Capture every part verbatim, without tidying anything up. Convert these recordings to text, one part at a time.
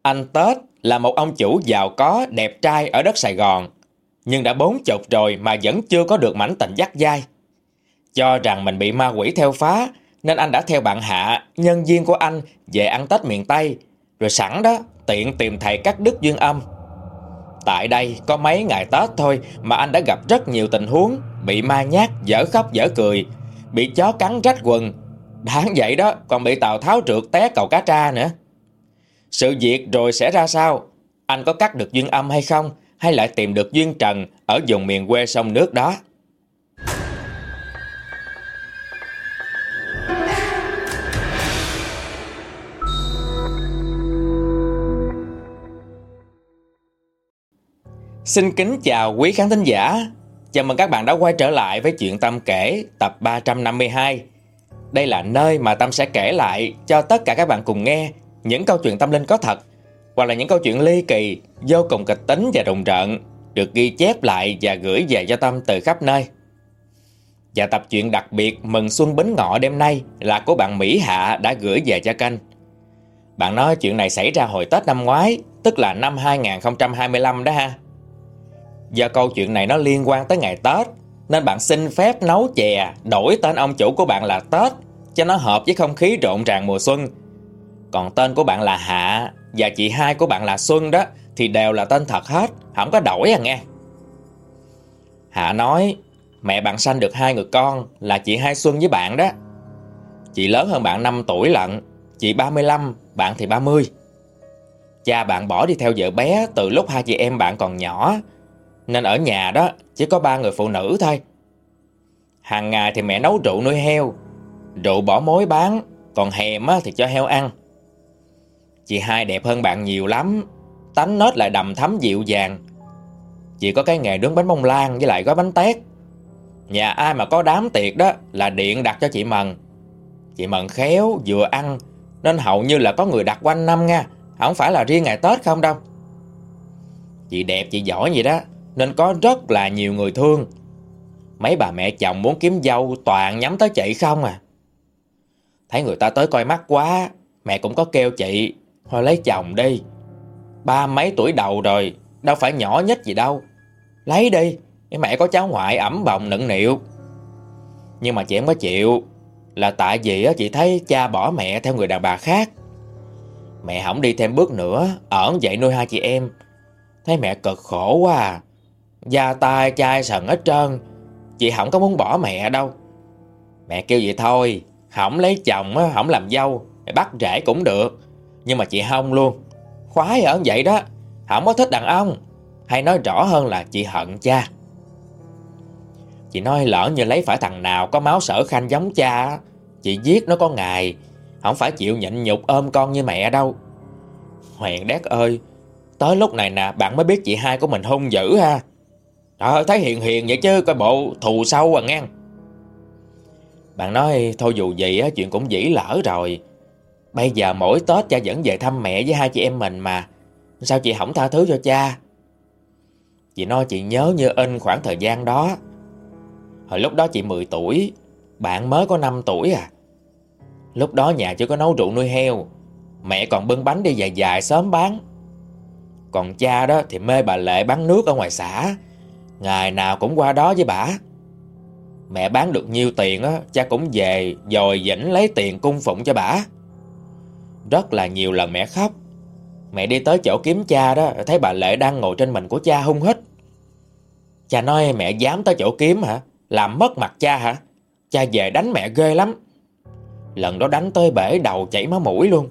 Anh Tết là một ông chủ giàu có, đẹp trai ở đất Sài Gòn, nhưng đã bốn chục rồi mà vẫn chưa có được mảnh tình dắt dai. Cho rằng mình bị ma quỷ theo phá, nên anh đã theo bạn Hạ, nhân viên của anh, về ăn Tết miền Tây, rồi sẵn đó tiện tìm thầy cắt đứt duyên âm. Tại đây có mấy ngày Tết thôi mà anh đã gặp rất nhiều tình huống bị ma nhát, dở khóc dở cười, bị chó cắn rách quần, đáng vậy đó còn bị Tào Tháo trượt té cầu Cá Tra nữa. Sự việc rồi sẽ ra sao? Anh có cắt được duyên âm hay không? Hay lại tìm được duyên trần ở vùng miền quê sông nước đó? Xin kính chào quý khán thính giả. Chào mừng các bạn đã quay trở lại với Chuyện Tâm kể tập ba trăm năm mươi hai. Đây là nơi mà Tâm sẽ kể lại cho tất cả các bạn cùng nghe những câu chuyện tâm linh có thật, hoặc là những câu chuyện ly kỳ, vô cùng kịch tính và rùng rợn, được ghi chép lại và gửi về cho Tâm từ khắp nơi. Và tập truyện đặc biệt mừng xuân Bính Ngọ đêm nay là của bạn Mỹ Hạ đã gửi về cho kênh. Bạn nói chuyện này xảy ra hồi Tết năm ngoái, tức là năm hai không hai lăm đó ha. Do câu chuyện này nó liên quan tới ngày Tết, nên bạn xin phép nấu chè đổi tên ông chủ của bạn là Tết cho nó hợp với không khí rộn ràng mùa xuân. Còn tên của bạn là Hạ và chị hai của bạn là Xuân đó thì đều là tên thật hết, không có đổi à nghe. Hạ nói mẹ bạn sanh được hai người con là chị Hai Xuân với bạn đó. Chị lớn hơn bạn năm tuổi lận, chị ba mươi lăm, bạn thì ba mươi. Cha bạn bỏ đi theo vợ bé từ lúc hai chị em bạn còn nhỏ, nên ở nhà đó chỉ có ba người phụ nữ thôi. Hàng ngày thì mẹ nấu rượu nuôi heo, rượu bỏ mối bán, còn hèm thì cho heo ăn. Chị hai đẹp hơn bạn nhiều lắm, tánh nết lại đầm thắm dịu dàng. Chị có cái nghề nướng bánh bông lan với lại gói bánh tét. Nhà ai mà có đám tiệc đó là điện đặt cho chị Mần. Chị Mần khéo, vừa ăn, nên hầu như là có người đặt quanh năm nha, không phải là riêng ngày Tết không đâu. Chị đẹp, chị giỏi vậy đó, nên có rất là nhiều người thương. Mấy bà mẹ chồng muốn kiếm dâu toàn nhắm tới chị không à. Thấy người ta tới coi mắt quá, mẹ cũng có kêu chị thôi lấy chồng đi. Ba mấy tuổi đầu rồi, đâu phải nhỏ nhất gì đâu. Lấy đi, mẹ có cháu ngoại ẵm bồng nựng nịu. Nhưng mà chị không có chịu, là tại vì chị thấy cha bỏ mẹ theo người đàn bà khác. Mẹ không đi thêm bước nữa, ở vậy nuôi hai chị em. Thấy mẹ cực khổ quá à, da tai chai sần hết trơn. Chị không có muốn bỏ mẹ đâu. Mẹ kêu vậy thôi, không lấy chồng, không làm dâu, bắt rễ cũng được. Nhưng mà chị không luôn, khoái ở vậy đó, không có thích đàn ông. Hay nói rõ hơn là chị hận cha. Chị nói lỡ như lấy phải thằng nào có máu Sở Khanh giống cha, chị giết nó có ngày, không phải chịu nhịn nhục ôm con như mẹ đâu. Huyền đét ơi, tới lúc này nè bạn mới biết chị hai của mình hung dữ ha. Trời ơi, thấy hiền hiền vậy chứ coi bộ thù sâu à nghe. Bạn nói thôi dù gì á, chuyện cũng dĩ lỡ rồi. Bây giờ mỗi Tết cha vẫn về thăm mẹ với hai chị em mình mà, sao chị không tha thứ cho cha? Chị nói chị nhớ như in khoảng thời gian đó. Hồi lúc đó chị mười tuổi, bạn mới có năm tuổi à. Lúc đó nhà chưa có nấu rượu nuôi heo, mẹ còn bưng bánh đi dài dài sớm bán. Còn cha đó thì mê bà Lệ bán nước ở ngoài xã, ngày nào cũng qua đó với bả. Mẹ bán được nhiêu tiền á, cha cũng về dồi dĩnh lấy tiền cung phụng cho bả. Rất là nhiều lần mẹ khóc. Mẹ đi tới chỗ kiếm cha đó, thấy bà Lệ đang ngồi trên mình của cha hung hít. Cha nói mẹ dám tới chỗ kiếm hả? Làm mất mặt cha hả? Cha về đánh mẹ ghê lắm. Lần đó đánh tới bể đầu chảy máu mũi luôn.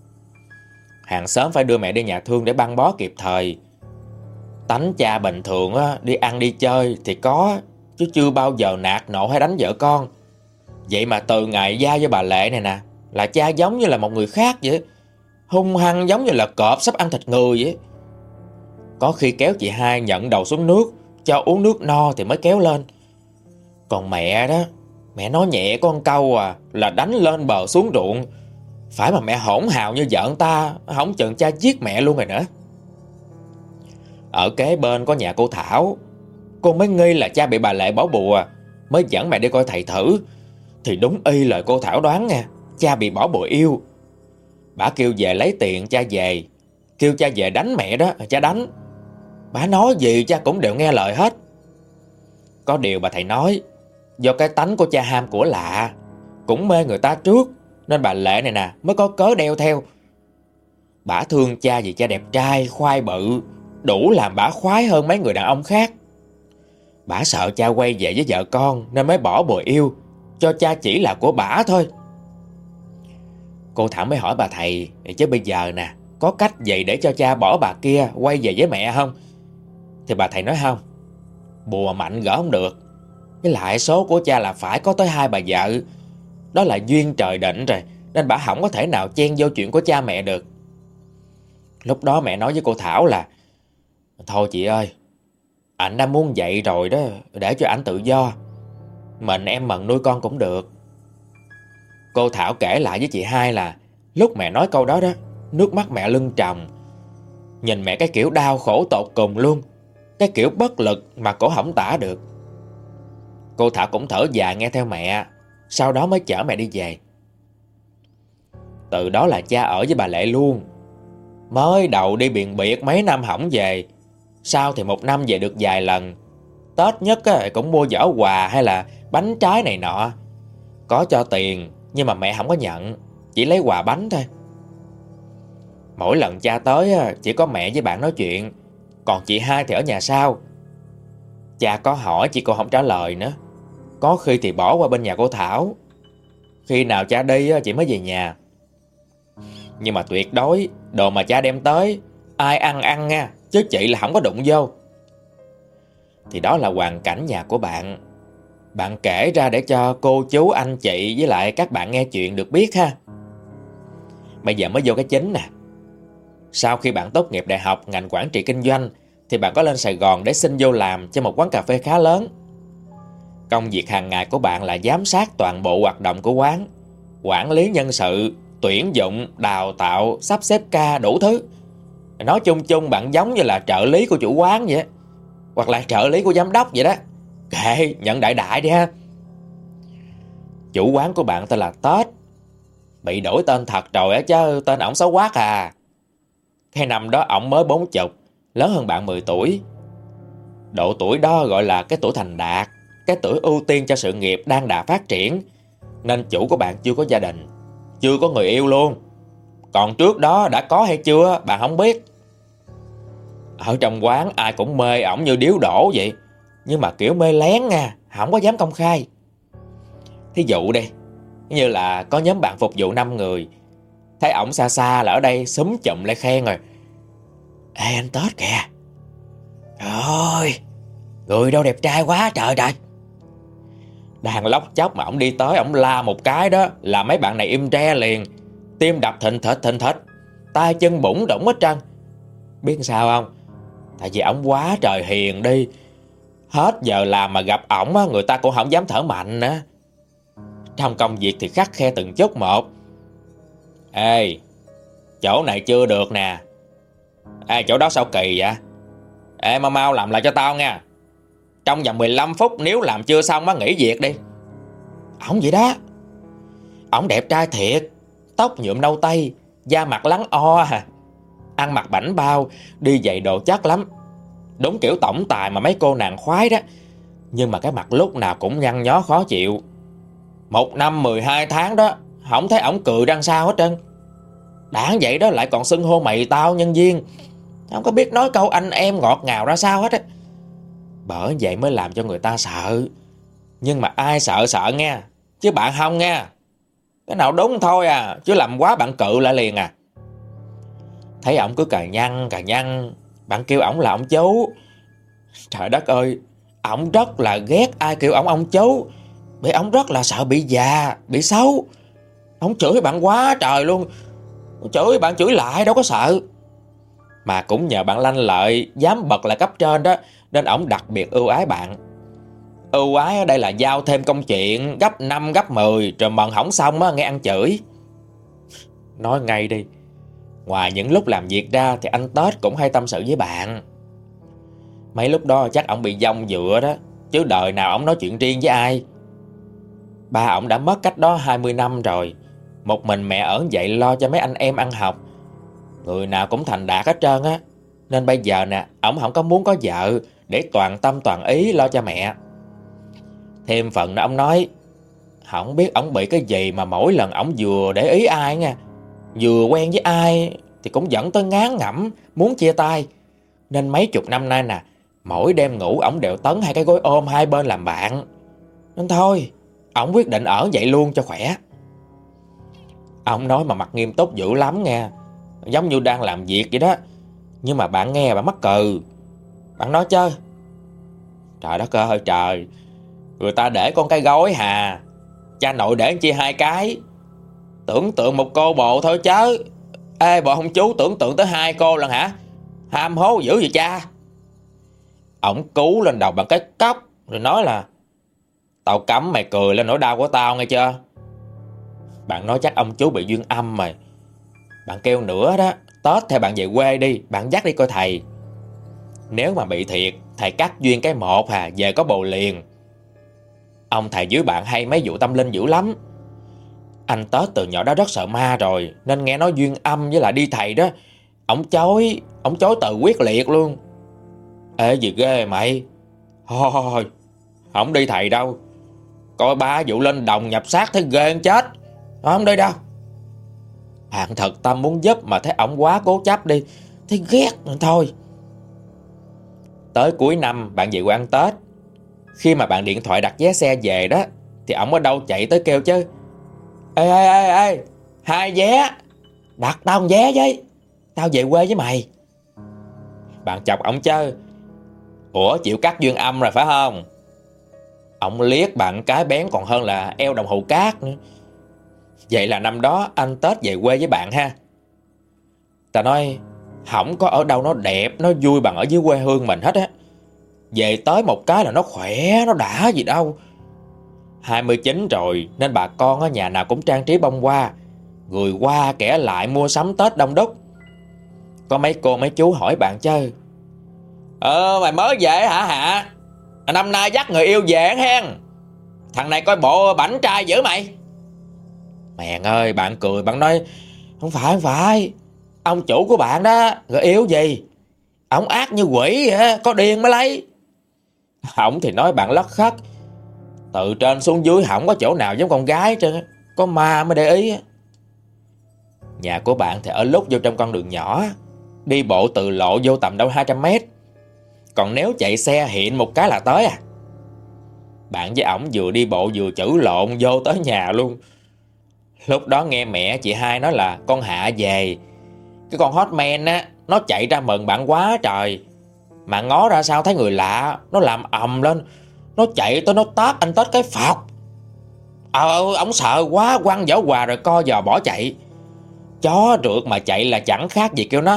Hàng xóm phải đưa mẹ đi nhà thương để băng bó kịp thời. Tánh cha bình thường á, đi ăn đi chơi thì có, chứ chưa bao giờ nạt nộ hay đánh vợ con. Vậy mà từ ngày giao với bà Lệ này nè, là cha giống như là một người khác vậy. Hung hăng giống như là cọp sắp ăn thịt người vậy. Có khi kéo chị hai nhận đầu xuống nước, cho uống nước no thì mới kéo lên. Còn mẹ đó, mẹ nói nhẹ con câu à, là đánh lên bờ xuống ruộng. Phải mà mẹ hỗn hào như vợ ta, không chừng cha giết mẹ luôn rồi nữa. Ở kế bên có nhà cô Thảo, cô mới nghi là cha bị bà Lệ bỏ bùa, mới dẫn mẹ đi coi thầy thử. Thì đúng y lời cô Thảo đoán nha, cha bị bỏ bùa yêu. Bà kêu về lấy tiền cha về, kêu cha về đánh mẹ đó, cha đánh. Bà nói gì cha cũng đều nghe lời hết. Có điều bà thầy nói, do cái tánh của cha ham của lạ, cũng mê người ta trước, nên bà Lệ này nè mới có cớ đeo theo. Bả thương cha vì cha đẹp trai, khoai bự, đủ làm bả khoái hơn mấy người đàn ông khác. Bả sợ cha quay về với vợ con nên mới bỏ bùa yêu, cho cha chỉ là của bả thôi. Cô Thảo mới hỏi bà thầy, chứ bây giờ nè, có cách gì để cho cha bỏ bà kia quay về với mẹ không? Thì bà thầy nói không, bùa mạnh gỡ không được. Với lại số của cha là phải có tới hai bà vợ. Đó là duyên trời định rồi, nên bà không có thể nào chen vô chuyện của cha mẹ được. Lúc đó mẹ nói với cô Thảo là, thôi chị ơi, anh đã muốn vậy rồi đó, để cho anh tự do. Mình em mần nuôi con cũng được. Cô Thảo kể lại với chị hai là lúc mẹ nói câu đó đó, nước mắt mẹ lưng tròng. Nhìn mẹ cái kiểu đau khổ tột cùng luôn, cái kiểu bất lực mà cổ không tả được. Cô Thảo cũng thở dài nghe theo mẹ, sau đó mới chở mẹ đi về. Từ đó là cha ở với bà Lệ luôn. Mới đầu đi biền biệt mấy năm hổng về, sau thì một năm về được vài lần. Tết nhất á, cũng mua giỏ quà hay là bánh trái này nọ. Có cho tiền nhưng mà mẹ không có nhận, chỉ lấy quà bánh thôi. Mỗi lần cha tới á, chỉ có mẹ với bạn nói chuyện, còn chị hai thì ở nhà sau. Cha có hỏi chị cô không trả lời nữa. Có khi thì bỏ qua bên nhà cô Thảo. Khi nào cha đi á, chị mới về nhà. Nhưng mà tuyệt đối đồ mà cha đem tới ai ăn ăn nha, chứ chị là không có đụng vô. Thì đó là hoàn cảnh nhà của bạn. Bạn kể ra để cho cô chú anh chị với lại các bạn nghe chuyện được biết ha. Bây giờ mới vô cái chính nè. Sau khi bạn tốt nghiệp đại học ngành quản trị kinh doanh thì bạn có lên Sài Gòn để xin vô làm cho một quán cà phê khá lớn. Công việc hàng ngày của bạn là giám sát toàn bộ hoạt động của quán, quản lý nhân sự, tuyển dụng, đào tạo, sắp xếp ca, đủ thứ. Nói chung chung bạn giống như là trợ lý của chủ quán vậy, hoặc là trợ lý của giám đốc vậy đó. Kệ, nhận đại đại đi ha. Chủ quán của bạn tên là Tết. Bị đổi tên thật rồi á, chứ tên ổng xấu quá à. Cái năm đó ổng mới bốn mươi, lớn hơn bạn mười tuổi. Độ tuổi đó gọi là cái tuổi thành đạt, cái tuổi ưu tiên cho sự nghiệp đang đà phát triển. Nên chủ của bạn chưa có gia đình, chưa có người yêu luôn. Còn trước đó đã có hay chưa bạn không biết. Ở trong quán ai cũng mê ổng như điếu đổ vậy, nhưng mà kiểu mê lén nha, không có dám công khai. Thí dụ đi, như là có nhóm bạn phục vụ năm người, thấy ổng xa xa là ở đây xúm chụm lại khen rồi. Ê anh Tết kìa, trời ơi, người đâu đẹp trai quá trời trời. Đang lóc chóc mà ổng đi tới, ổng la một cái đó là mấy bạn này im tre liền, tim đập thình thịch thình thịch, tay chân bủng rủng hết trơn. Biết sao không? Tại vì ổng quá trời hiền đi. Hết giờ làm mà gặp ổng á, người ta cũng không dám thở mạnh nữa. Trong công việc thì khắt khe từng chút một. Ê, chỗ này chưa được nè. Ê, chỗ đó sao kỳ vậy? Ê, mau mau làm lại cho tao nha. Trong vòng mười lăm phút nếu làm chưa xong á, nghỉ việc đi. Ổng vậy đó. Ổng đẹp trai thiệt, tóc nhuộm nâu tây, da mặt lắng o à. Ăn mặc bảnh bao, đi giày đồ chất lắm. Đúng kiểu tổng tài mà mấy cô nàng khoái đó. Nhưng mà cái mặt lúc nào cũng nhăn nhó khó chịu. Một năm mười hai tháng đó, không thấy ổng cười răng sao hết trơn. Đáng vậy đó lại còn xưng hô mày tao nhân viên, không có biết nói câu anh em ngọt ngào ra sao hết á. Bởi vậy mới làm cho người ta sợ. Nhưng mà ai sợ sợ nghe, chứ bạn không nghe. Cái nào đúng thôi à, chứ làm quá bạn cự lại liền à. Thấy ổng cứ cà nhăn cà nhăn, bạn kêu ổng là ông chú. Trời đất ơi, ổng rất là ghét ai kêu ổng ông chú, vì ổng rất là sợ bị già, bị xấu. Ổng chửi bạn quá trời luôn. Chửi bạn chửi lại đâu có sợ. Mà cũng nhờ bạn lanh lợi, dám bật lại cấp trên đó, nên ổng đặc biệt ưu ái bạn. Ưu ái ở đây là giao thêm công chuyện gấp năm gấp mười, rồi mần hỏng xong á, nghe ăn chửi. Nói ngay đi, ngoài những lúc làm việc ra thì anh Tết cũng hay tâm sự với bạn. Mấy lúc đó chắc ổng bị dông dựa đó, chứ đời nào ổng nói chuyện riêng với ai. Ba ổng đã mất cách đó hai mươi năm rồi. Một mình mẹ ở vậy lo cho mấy anh em ăn học. Người nào cũng thành đạt hết trơn á. Nên bây giờ nè, ổng không có muốn có vợ để toàn tâm toàn ý lo cho mẹ. Thêm phần nữa ông nói, không biết ổng bị cái gì mà mỗi lần ổng vừa để ý ai nha, vừa quen với ai thì cũng dẫn tới ngán ngẩm, muốn chia tay. Nên mấy chục năm nay nè, mỗi đêm ngủ ổng đều tấn hai cái gối ôm hai bên làm bạn. Nên thôi, ổng quyết định ở vậy luôn cho khỏe. Ông nói mà mặt nghiêm túc dữ lắm nghe, giống như đang làm việc vậy đó. Nhưng mà bạn nghe bạn mắc cừ. Bạn nói chứ, trời đất ơi trời, người ta để con cái gối hà, cha nội để chi hai cái. Tưởng tượng một cô bộ thôi chứ. Ê bộ ông chú tưởng tượng tới hai cô lần hả? Ham hố dữ vậy cha. Ổng cú lên đầu bằng cái cốc rồi nói là, tao cấm mày cười lên nỗi đau của tao nghe chưa. Bạn nói chắc ông chú bị duyên âm mày. Bạn kêu nữa đó, Tết theo bạn về quê đi, bạn dắt đi coi thầy. Nếu mà bị thiệt, thầy cắt duyên cái một hà, về có bồ liền. Ông thầy dưới bạn hay mấy vụ tâm linh dữ lắm. Anh Tết từ nhỏ đó rất sợ ma rồi, nên nghe nói duyên âm với lại đi thầy đó, ổng chối, ổng chối từ quyết liệt luôn. Ê gì ghê mày. Thôi thôi, không đi thầy đâu. Coi ba vụ lên đồng nhập xác thấy ghê chết. Không đi đâu. Bạn thật tâm muốn giúp mà thấy ổng quá cố chấp đi, thấy ghét nữa thôi. Tới cuối năm bạn về quê ăn Tết. Khi mà bạn điện thoại đặt vé xe về đó, thì ổng ở đâu chạy tới kêu chứ, Ê ê ê ê, hai vé, đặt tao một vé với, tao về quê với mày. Bạn chọc ổng chứ, ủa chịu cắt duyên âm rồi phải không? Ổng liếc bạn cái bén còn hơn là eo đồng hồ cát nữa. Vậy là năm đó anh Tết về quê với bạn ha. Ta nói, không có ở đâu nó đẹp, nó vui bằng ở dưới quê hương mình hết á. Về tới một cái là nó khỏe, nó đã gì đâu. hai mươi chín rồi nên bà con ở nhà nào cũng trang trí bông hoa, người qua kẻ lại mua sắm Tết đông đúc. Có mấy cô mấy chú hỏi bạn chứ, Ờ mày mới về hả Hạ? Năm nay dắt người yêu về hen. Thằng này coi bộ bảnh trai dữ mày. Mèn ơi, bạn cười, bạn nói, Không phải, không phải, ông chủ của bạn đó, người yêu gì? Ổng ác như quỷ vậy, có điên mới lấy. Ổng thì nói bạn lất khất, từ trên xuống dưới không có chỗ nào giống con gái trơn, có ma mới để ý. Nhà của bạn thì ở lúc vô trong con đường nhỏ, đi bộ từ lộ vô tầm đâu hai trăm mét. Còn nếu chạy xe hiện một cái là tới à. Bạn với ổng vừa đi bộ vừa chữ lộn vô tới nhà luôn. Lúc đó nghe mẹ chị hai nói là con Hạ về. Cái con Hotman á, nó chạy ra mừng bạn quá trời. Mà ngó ra sao thấy người lạ, nó làm ầm lên, nó chạy tới nó tát anh Tết cái phọc. Ờ, ổng sợ quá quăng giỏ quà rồi co giò bỏ chạy. Chó rượt mà chạy là chẳng khác gì kêu nó,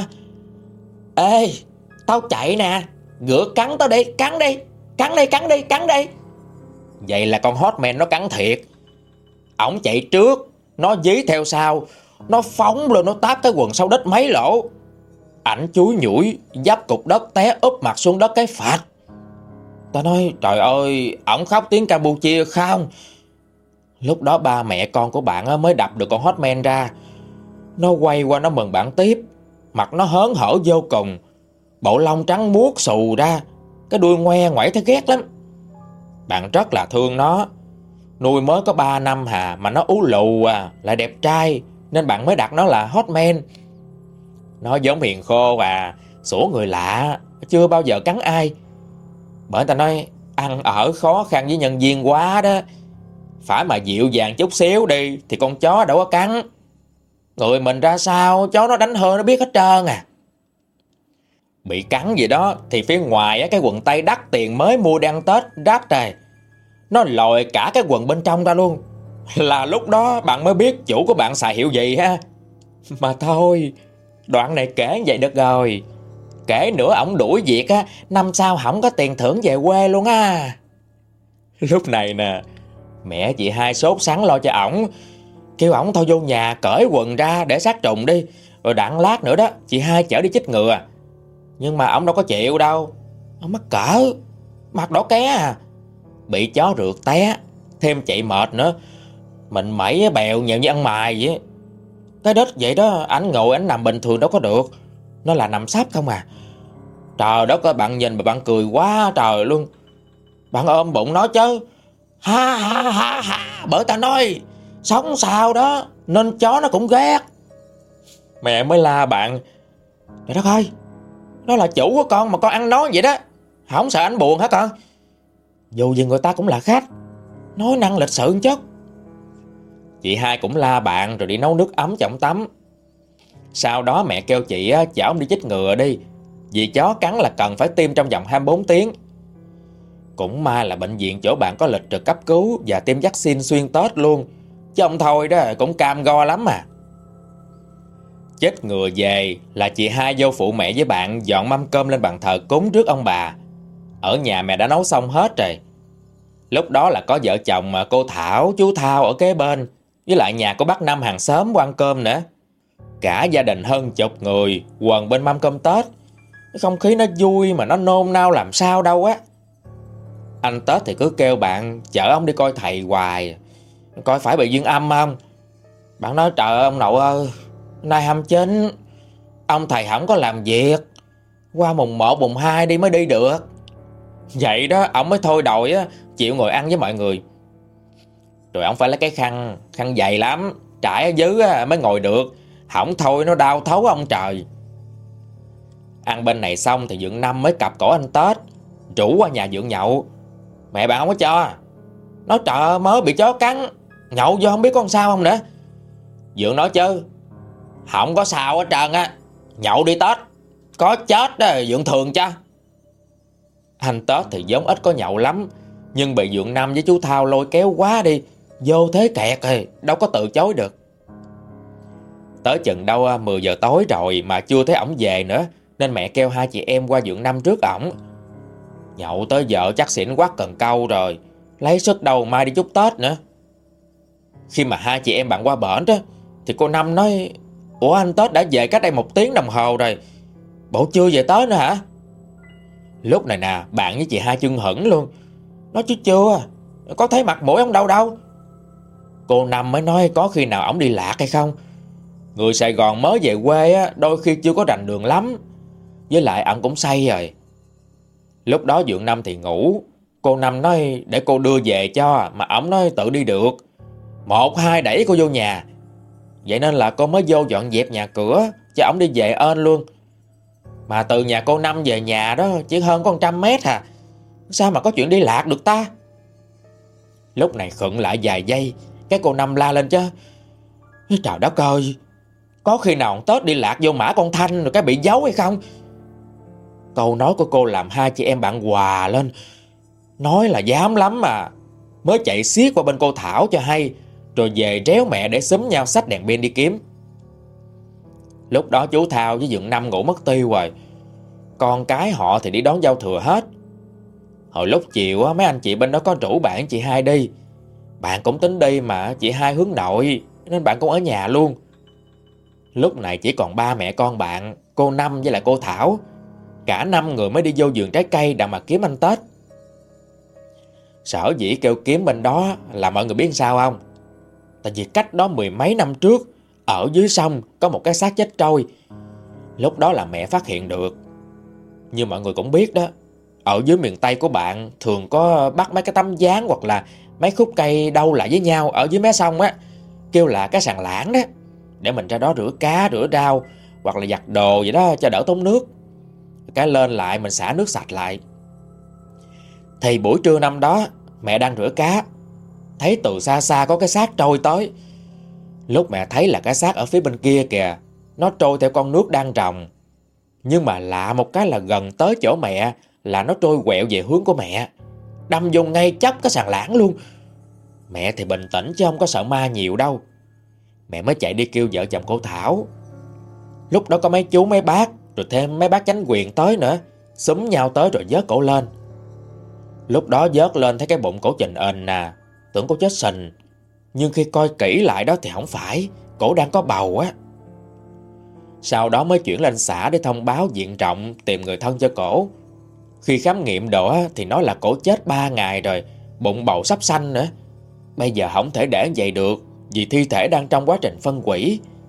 Ê, tao chạy nè, ngựa cắn tao đi, cắn đi, cắn đi, cắn đi, cắn đi. Vậy là con Hotman nó cắn thiệt. Ổng chạy trước, nó dí theo sau, nó phóng lên nó táp cái quần sau đít mấy lỗ. Ảnh chúi nhủi, dấp cục đất té úp mặt xuống đất cái phạt. Tao nói trời ơi, ổng khóc tiếng Campuchia không. Lúc đó ba mẹ con của bạn mới đập được con Hotman ra. Nó quay qua nó mừng bạn tiếp, mặt nó hớn hở vô cùng, bộ lông trắng muốt xù ra, cái đuôi ngoe ngoẩy thấy ghét lắm. Bạn rất là thương nó. Nuôi mới có ba năm hà mà nó ú lù à, lại đẹp trai, nên bạn mới đặt nó là Hotman. Nó giống hiền khô à, sủa người lạ, chưa bao giờ cắn ai. Bởi ta nói ăn ở khó khăn với nhân viên quá đó. Phải mà dịu dàng chút xíu đi thì con chó đâu có cắn. Người mình ra sao chó nó đánh hơi nó biết hết trơn à. Bị cắn gì đó thì phía ngoài cái quần tây đắt tiền mới mua đi ăn Tết rách rồi, nó lòi cả cái quần bên trong ra luôn. Là lúc đó bạn mới biết chủ của bạn xài hiệu gì ha. Mà thôi, đoạn này kể vậy được rồi. Kể nữa ổng đuổi việc á, năm sau không có tiền thưởng về quê luôn á. Lúc này nè, mẹ chị hai sốt sắng lo cho ổng, kêu ổng thôi vô nhà cởi quần ra để sát trùng đi, rồi đặng lát nữa đó chị hai chở đi chích ngừa. Nhưng mà ổng đâu có chịu đâu. Ổng mắc cỡ, mặt đỏ ké à, bị chó rượt té, thêm chạy mệt nữa, mình mẩy bèo nhợn như ăn mài vậy. Cái đít vậy đó, ảnh ngồi ảnh nằm bình thường đâu có được. Nó là nằm sấp không à. Trời đất ơi, bạn nhìn mà bạn cười quá trời luôn. Bạn ôm bụng nó chứ. Ha ha ha ha, bởi ta nói sống sao đó nên chó nó cũng ghét. Mẹ mới la bạn. Trời đất ơi, nó là chủ của con mà con ăn nói vậy đó. Không sợ anh buồn hả con? Dù gì người ta cũng là khách, nói năng lịch sự một chút. Chị hai cũng la bạn rồi đi nấu nước ấm cho ông tắm. Sau đó mẹ kêu chị chở ông đi chích ngừa đi, vì chó cắn là cần phải tiêm trong vòng hai mươi bốn tiếng. Cũng may là bệnh viện chỗ bạn có lịch trực cấp cứu và tiêm vaccine xuyên Tết luôn, chứ ông thôi đó cũng cam go lắm mà. Chích ngừa về là chị hai vô phụ mẹ với bạn dọn mâm cơm lên bàn thờ cúng trước ông bà. Ở nhà mẹ đã nấu xong hết rồi. Lúc đó là có vợ chồng mà cô Thảo, chú Thao ở kế bên, với lại nhà của bác Năm hàng xóm qua ăn cơm nữa. Cả gia đình hơn chục người quần bên mâm cơm Tết. Cái không khí nó vui mà nó nôn nao làm sao đâu á. Anh Tết thì cứ kêu bạn chở ông đi coi thầy hoài, coi phải bị dương âm không. Bạn nói trời ơi ông nội ơi, nay hai mươi chín, ông thầy không có làm việc, qua mùng một, mùng hai đi mới đi được. Vậy đó, ông mới thôi đòi á, chịu ngồi ăn với mọi người. Rồi ông phải lấy cái khăn, khăn dày lắm, trải ở dưới á, mới ngồi được. Hỏng thôi nó đau thấu ông trời. Ăn bên này xong thì Dượng Năm mới cặp cổ anh Tết, rủ qua nhà Dượng nhậu. Mẹ bạn không có cho. Nói trời ơi, mới bị chó cắn, nhậu vô không biết con sao không nữa. Dượng nói chứ không có sao hết trơn á, nhậu đi Tết, có chết đó Dượng thường cho. Anh Tết thì giống ít có nhậu lắm, nhưng bị Dượng Năm với chú Thao lôi kéo quá đi, vô thế kẹt rồi, đâu có từ chối được. Tới chừng đâu mười giờ tối rồi mà chưa thấy ổng về nữa, nên mẹ kêu hai chị em qua Dượng Năm trước ổng. Nhậu tới giờ chắc xỉn quắc cần câu rồi, lấy sức đâu mai đi chúc Tết nữa. Khi mà hai chị em bạn qua bển đó, thì cô Năm nói: Ủa anh Tết đã về cách đây một tiếng đồng hồ rồi, bộ chưa về tới nữa hả? Lúc này nè, bạn với chị hai chưng hửng luôn. Nói chứ chưa, có thấy mặt mũi ông đâu đâu. Cô Năm mới nói có khi nào ổng đi lạc hay không. Người Sài Gòn mới về quê á, đôi khi chưa có rành đường lắm. Với lại ổng cũng say rồi. Lúc đó Dượng Năm thì ngủ. Cô Năm nói để cô đưa về cho, mà ổng nói tự đi được. Một hai đẩy cô vô nhà. Vậy nên là cô mới vô dọn dẹp nhà cửa, cho ổng đi về ên luôn. Mà từ nhà cô Năm về nhà đó chỉ hơn có một trăm mét à, sao mà có chuyện đi lạc được ta? Lúc này khựng lại vài giây, cái cô Năm la lên chứ: Trời đất ơi, có khi nào Tết đi lạc vô mã con Thanh rồi cái bị giấu hay không? Câu nói của cô làm hai chị em bạn hòa lên. Nói là dám lắm mà, mới chạy xiết qua bên cô Thảo cho hay, rồi về réo mẹ để xúm nhau xách đèn pin đi kiếm. Lúc đó chú Thao với Dượng Năm ngủ mất tiêu rồi. Con cái họ thì đi đón giao thừa hết. Hồi lúc chiều mấy anh chị bên đó có rủ bạn chị hai đi. Bạn cũng tính đi mà chị hai hướng nội, nên bạn cũng ở nhà luôn. Lúc này chỉ còn ba mẹ con bạn, cô Năm với lại cô Thảo. Cả năm người mới đi vô vườn trái cây đặng mà kiếm anh Tết. Sở dĩ kêu kiếm bên đó là mọi người biết sao không? Tại vì cách đó mười mấy năm trước, ở dưới sông có một cái xác chết trôi. Lúc đó là mẹ phát hiện được. Như mọi người cũng biết đó, ở dưới miền Tây của bạn thường có bắt mấy cái tấm dáng hoặc là mấy khúc cây đâu lại với nhau ở dưới mé sông á, kêu là cái sàn lãng đó, để mình ra đó rửa cá, rửa rau hoặc là giặt đồ vậy đó cho đỡ tốn nước. Cái lên lại mình xả nước sạch lại. Thì buổi trưa năm đó mẹ đang rửa cá, thấy từ xa xa có cái xác trôi tới. Lúc mẹ thấy là cái xác ở phía bên kia kìa, nó trôi theo con nước đang ròng. Nhưng mà lạ một cái là gần tới chỗ mẹ là nó trôi quẹo về hướng của mẹ, đâm vô ngay chóc cái sàn lãng luôn. Mẹ thì bình tĩnh chứ không có sợ ma nhiều đâu. Mẹ mới chạy đi kêu vợ chồng cô Thảo. Lúc đó có mấy chú mấy bác, rồi thêm mấy bác chánh quyền tới nữa, xúm nhau tới rồi vớt cổ lên. Lúc đó vớt lên thấy cái bụng cổ chình ền nè, tưởng cổ chết sình. Nhưng khi coi kỹ lại đó thì không phải, cổ đang có bầu á. Sau đó mới chuyển lên xã để thông báo diện rộng tìm người thân cho cổ. Khi khám nghiệm đồ á, thì nói là cổ chết ba ngày rồi, bụng bầu sắp sanh nữa. Bây giờ không thể để vậy được, vì thi thể đang trong quá trình phân hủy.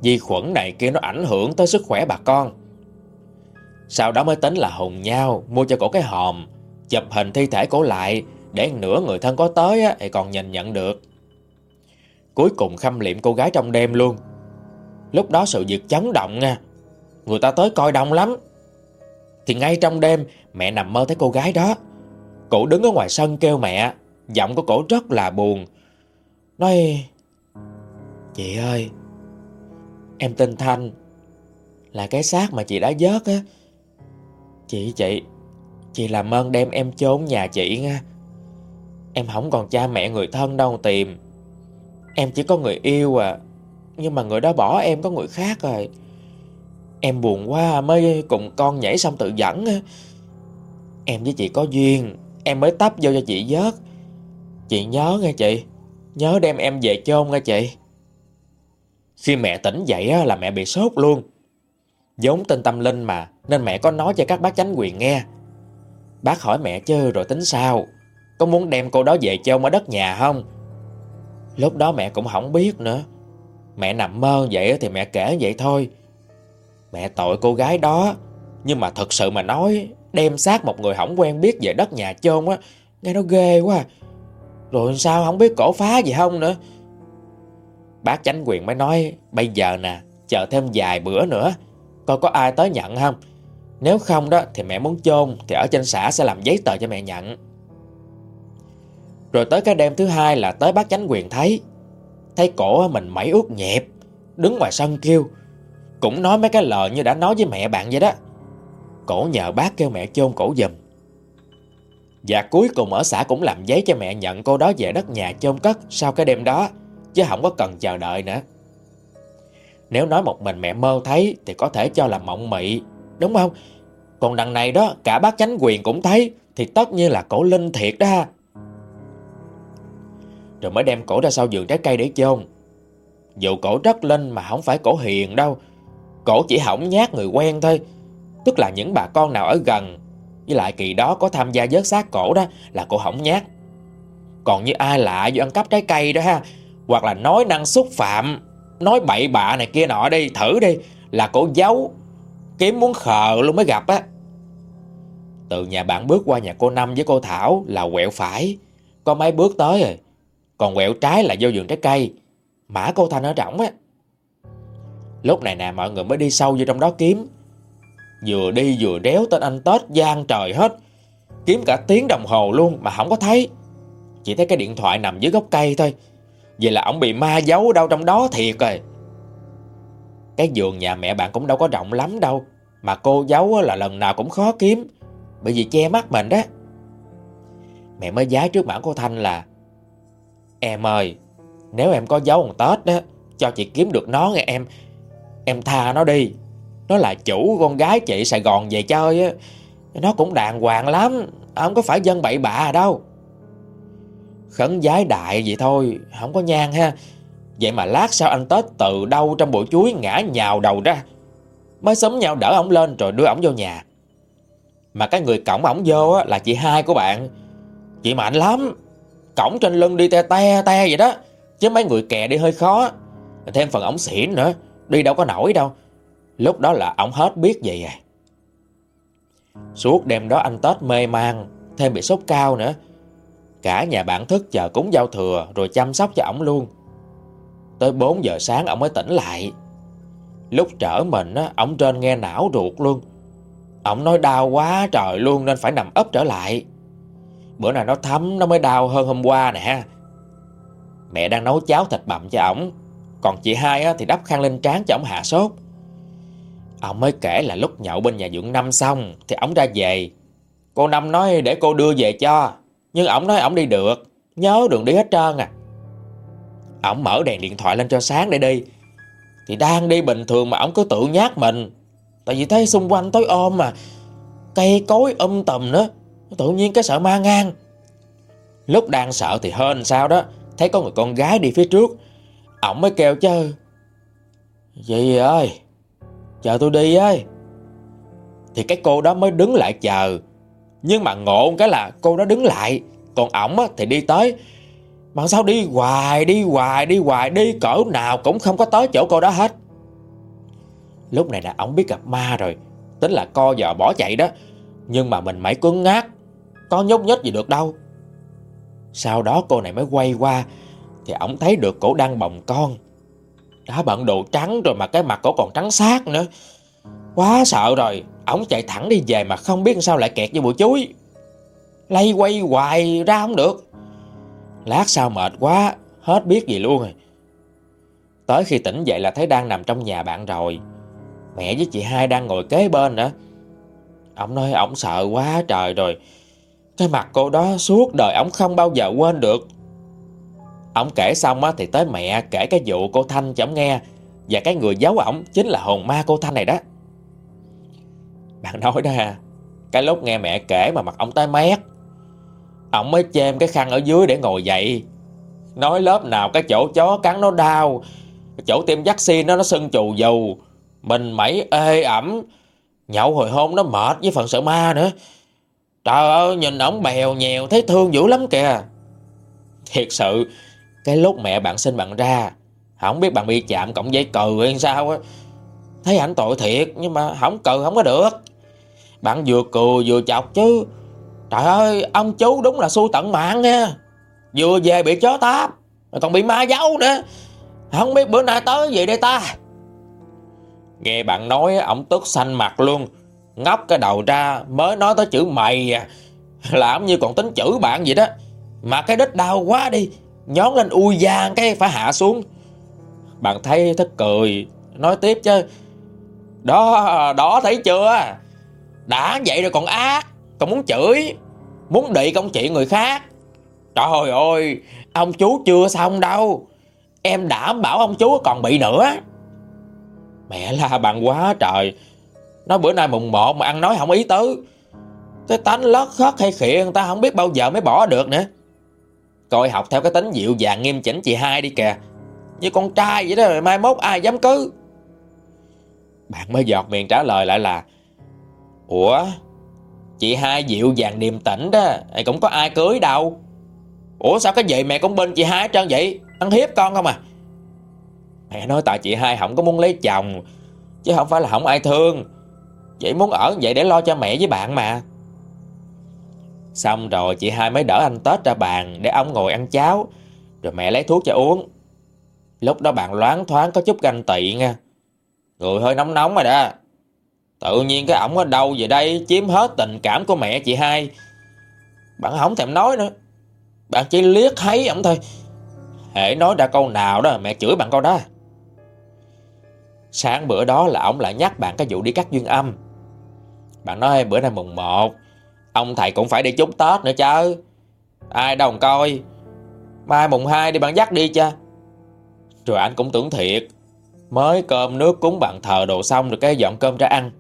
Vi khuẩn này kia nó ảnh hưởng tới sức khỏe bà con. Sau đó mới tính là hùng nhau mua cho cổ cái hòm, chụp hình thi thể cổ lại, để nửa người thân có tới á, thì còn nhìn nhận được. Cuối cùng khâm liệm cô gái trong đêm luôn. Lúc đó sự việc chấn động nha, người ta tới coi đông lắm. Thì ngay trong đêm, mẹ nằm mơ thấy cô gái đó. Cổ đứng ở ngoài sân kêu mẹ, giọng của cổ rất là buồn, nói: "Chị ơi, em tên Thanh, là cái xác mà chị đã vớt á. Chị, chị, chị làm ơn đem em chôn nhà chị nha. Em không còn cha mẹ người thân đâu tìm. Em chỉ có người yêu à, nhưng mà người đó bỏ em có người khác rồi. Em buồn quá mới cùng con nhảy sông tự vẫn á. Em với chị có duyên, em mới tấp vô cho chị vớt. Chị nhớ nghe chị, nhớ đem em về chôn nghe chị." Khi mẹ tỉnh dậy á, là mẹ bị sốt luôn. Vốn tin tâm linh mà, nên mẹ có nói cho các bác chánh quyền nghe. Bác hỏi mẹ chứ rồi tính sao, có muốn đem cô đó về chôn ở đất nhà không? Lúc đó mẹ cũng không biết nữa. Mẹ nằm mơ vậy thì mẹ kể vậy thôi. Mẹ tội cô gái đó, nhưng mà thật sự mà nói, đem xác một người không quen biết về đất nhà chôn á, nghe nó ghê quá. Rồi sao không biết cổ phá gì không nữa. Bác chánh quyền mới nói: "Bây giờ nè, chờ thêm vài bữa nữa, coi có ai tới nhận không. Nếu không đó thì mẹ muốn chôn thì ở trên xã sẽ làm giấy tờ cho mẹ nhận." Rồi tới cái đêm thứ hai là tới bác chánh quyền thấy. Thấy cổ mình mẩy ướt nhẹp, đứng ngoài sân kêu. Cũng nói mấy cái lời như đã nói với mẹ bạn vậy đó. Cổ nhờ bác kêu mẹ chôn cổ giùm. Và cuối cùng ở xã cũng làm giấy cho mẹ nhận cô đó về đất nhà chôn cất sau cái đêm đó, chứ không có cần chờ đợi nữa. Nếu nói một mình mẹ mơ thấy thì có thể cho là mộng mị, đúng không? Còn đằng này đó, cả bác chánh quyền cũng thấy, thì tất nhiên là cổ linh thiệt đó. Rồi mới đem cổ ra sau vườn trái cây để chôn. Dù cổ rất linh mà không phải cổ hiền đâu. Cổ chỉ hỏng nhát người quen thôi. Tức là những bà con nào ở gần, với lại kỳ đó có tham gia vớt xác cổ đó, là cổ hỏng nhát. Còn như ai lạ vô ăn cắp trái cây đó ha, hoặc là nói năng xúc phạm, nói bậy bạ này kia nọ đi, thử đi, là cổ giấu, kiếm muốn khờ luôn mới gặp á. Từ nhà bạn bước qua nhà cô Năm với cô Thảo là quẹo phải, có mấy bước tới rồi. Còn quẹo trái là vô vườn trái cây, mã cô Thanh ở trỏng á. Lúc này nè, mọi người mới đi sâu vô trong đó kiếm. Vừa đi vừa réo tên anh Tết gian trời hết. Kiếm cả tiếng đồng hồ luôn mà không có thấy. Chỉ thấy cái điện thoại nằm dưới gốc cây thôi. Vậy là ổng bị ma giấu đâu trong đó thiệt rồi. Cái vườn nhà mẹ bạn cũng đâu có rộng lắm đâu, mà cô giấu là lần nào cũng khó kiếm, bởi vì che mắt mình đó. Mẹ mới vái trước mặt cô Thanh là: "Em ơi, nếu em có giấu một Tết đó, cho chị kiếm được nó nghe em. Em tha nó đi. Nó là chủ con gái chị Sài Gòn về chơi á. Nó cũng đàng hoàng lắm, không có phải dân bậy bạ đâu." Khấn vái đại vậy thôi, không có nhang ha. Vậy mà lát sau anh Tết từ đâu trong bụi chuối ngã nhào đầu ra. Mới xúm nhau đỡ ổng lên rồi đưa ổng vô nhà. Mà cái người cõng ổng vô á, là chị hai của bạn. Chị mạnh lắm, cõng trên lưng đi te te te vậy đó, chứ mấy người kè đi hơi khó. Thêm phần ổng xỉn nữa, đi đâu có nổi đâu. Lúc đó là ổng hết biết vậy à. Suốt đêm đó anh Tết mê man, thêm bị sốt cao nữa. Cả nhà bạn thức chờ cúng giao thừa rồi chăm sóc cho ổng luôn. Tới bốn giờ sáng ổng mới tỉnh lại. Lúc trở mình á, ổng trên nghe não ruột luôn. Ổng nói đau quá trời luôn nên phải nằm ấp trở lại. Bữa nào nó thấm nó mới đau hơn hôm qua nè. Mẹ đang nấu cháo thịt bằm cho ổng, còn chị hai á, thì đắp khăn lên trán cho ổng hạ sốt. Ổng mới kể là lúc nhậu bên nhà vượng Năm xong thì ổng ra về. Cô Năm nói để cô đưa về cho, nhưng ổng nói ổng đi được, nhớ đường đi hết trơn à. Ổng mở đèn điện thoại lên cho sáng để đi. Thì đang đi bình thường mà ổng cứ tự nhát mình. Tại vì thấy xung quanh tối ôm mà, cây cối um tùm nữa, tự nhiên cái sợ ma ngang. Lúc đang sợ thì hên sao đó, thấy có người con gái đi phía trước. Ổng mới kêu chứ: "Dì ơi, chờ tôi đi ơi." Thì cái cô đó mới đứng lại chờ. Nhưng mà ngộ cái là cô đó đứng lại, còn ổng thì đi tới. Mà sao đi hoài đi hoài đi hoài, đi cỡ nào cũng không có tới chỗ cô đó hết. Lúc này là ổng biết gặp ma rồi, tính là co giò bỏ chạy đó. Nhưng mà mình mẩy cứng ngắc, có nhúc nhích gì được đâu. Sau đó cô này mới quay qua thì ổng thấy được cổ đang bồng con. Đã bận đồ trắng rồi mà cái mặt cổ còn trắng xát nữa. Quá sợ rồi, ổng chạy thẳng đi về mà không biết sao lại kẹt vô bụi chuối. Lay quay hoài ra không được. Lát sau mệt quá, hết biết gì luôn rồi. Tới khi tỉnh dậy là thấy đang nằm trong nhà bạn rồi. Mẹ với chị hai đang ngồi kế bên nữa. Ổng nói ổng sợ quá trời rồi. Cái mặt cô đó suốt đời ổng không bao giờ quên được. Ổng kể xong á, thì tới mẹ kể cái vụ cô Thanh cho ổng nghe. Và cái người giấu ổng chính là hồn ma cô Thanh này đó. Bạn nói đó ha, cái lúc nghe mẹ kể mà mặt ổng tái mét. Ổng mới chêm cái khăn ở dưới để ngồi dậy. Nói lớp nào cái chỗ chó cắn nó đau, cái chỗ tiêm vaccine nó nó sưng chù dù. Mình mẩy ê ẩm. Nhậu hồi hôm nó mệt với phần sợ ma nữa. Trời ơi, nhìn ổng bèo nhèo thấy thương dữ lắm kìa. Thiệt sự, cái lúc mẹ bạn sinh bạn ra, không biết bạn bị chạm cọng dây cừ hay sao á. Thấy ảnh tội thiệt, nhưng mà không cừ không có được. Bạn vừa cười vừa chọc chứ. Trời ơi, ông chú đúng là xui tận mạng nha. Vừa về bị chó táp, còn bị ma giấu nữa. Không biết bữa nay tới gì đây ta. Nghe bạn nói, ổng tức xanh mặt luôn. Ngóc cái đầu ra mới nói tới chữ mày à. Làm như còn tính chữ bạn vậy đó. Mà cái đít đau quá đi, nhón lên ui giang cái phải hạ xuống. Bạn thấy thất cười, nói tiếp chứ. Đó, đó thấy chưa. Đã vậy rồi còn ác, còn muốn chửi, muốn đị công chuyện người khác. Trời ơi, ông chú chưa xong đâu. Em đảm bảo ông chú còn bị nữa. Mẹ la bạn quá trời. Nói bữa nay mùng một mà ăn nói không ý tứ. Cái tánh lất khất hay khịa người ta không biết bao giờ mới bỏ được nữa. Coi học theo cái tính dịu dàng nghiêm chỉnh chị hai đi kìa. Như con trai vậy đó, mai mốt ai dám cứ. Bạn mới giọt miệng trả lời lại là: Ủa, chị hai dịu dàng điềm tĩnh đó, cũng có ai cưới đâu. Ủa sao cái gì mẹ cũng bên chị hai hết trơn vậy? Ăn hiếp con không à? Mẹ nói tại chị hai không có muốn lấy chồng, chứ không phải là không ai thương. Chị muốn ở vậy để lo cho mẹ với bạn mà. Xong rồi chị hai mới đỡ anh Tết ra bàn để ông ngồi ăn cháo. Rồi mẹ lấy thuốc cho uống. Lúc đó bạn loáng thoáng có chút ganh tị nha. Người hơi nóng nóng rồi đó. Tự nhiên cái ổng ở đâu về đây chiếm hết tình cảm của mẹ chị hai. Bạn không thèm nói nữa. Bạn chỉ liếc thấy ổng thôi. Hễ nói ra câu nào đó mẹ chửi bạn câu đó. Sáng bữa đó là ổng lại nhắc bạn cái vụ đi cắt duyên âm. Bạn nói bữa nay mùng một, ông thầy cũng phải đi chúc Tết nữa chứ. Ai đâu coi. Mai mùng hai đi bạn dắt đi cha. Rồi anh cũng tưởng thiệt. Mới cơm nước cúng bàn thờ đồ xong rồi cái dọn cơm ra ăn.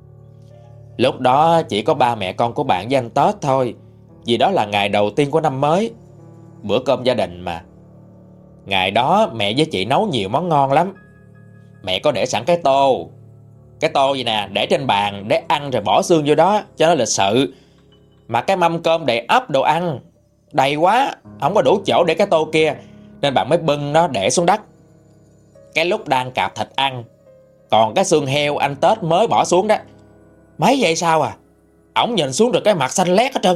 Lúc đó chỉ có ba mẹ con của bạn với anh Tết thôi. Vì đó là ngày đầu tiên của năm mới, bữa cơm gia đình mà. Ngày đó mẹ với chị nấu nhiều món ngon lắm. Mẹ có để sẵn cái tô. Cái tô gì nè, để trên bàn để ăn rồi bỏ xương vô đó cho nó lịch sự. Mà cái mâm cơm đầy ắp đồ ăn đầy quá, không có đủ chỗ để cái tô kia, nên bạn mới bưng nó để xuống đất. Cái lúc đang cạp thịt ăn, còn cái xương heo anh Tết mới bỏ xuống đó. Mấy giây sau à, ổng nhìn xuống được cái mặt xanh lét hết trơn.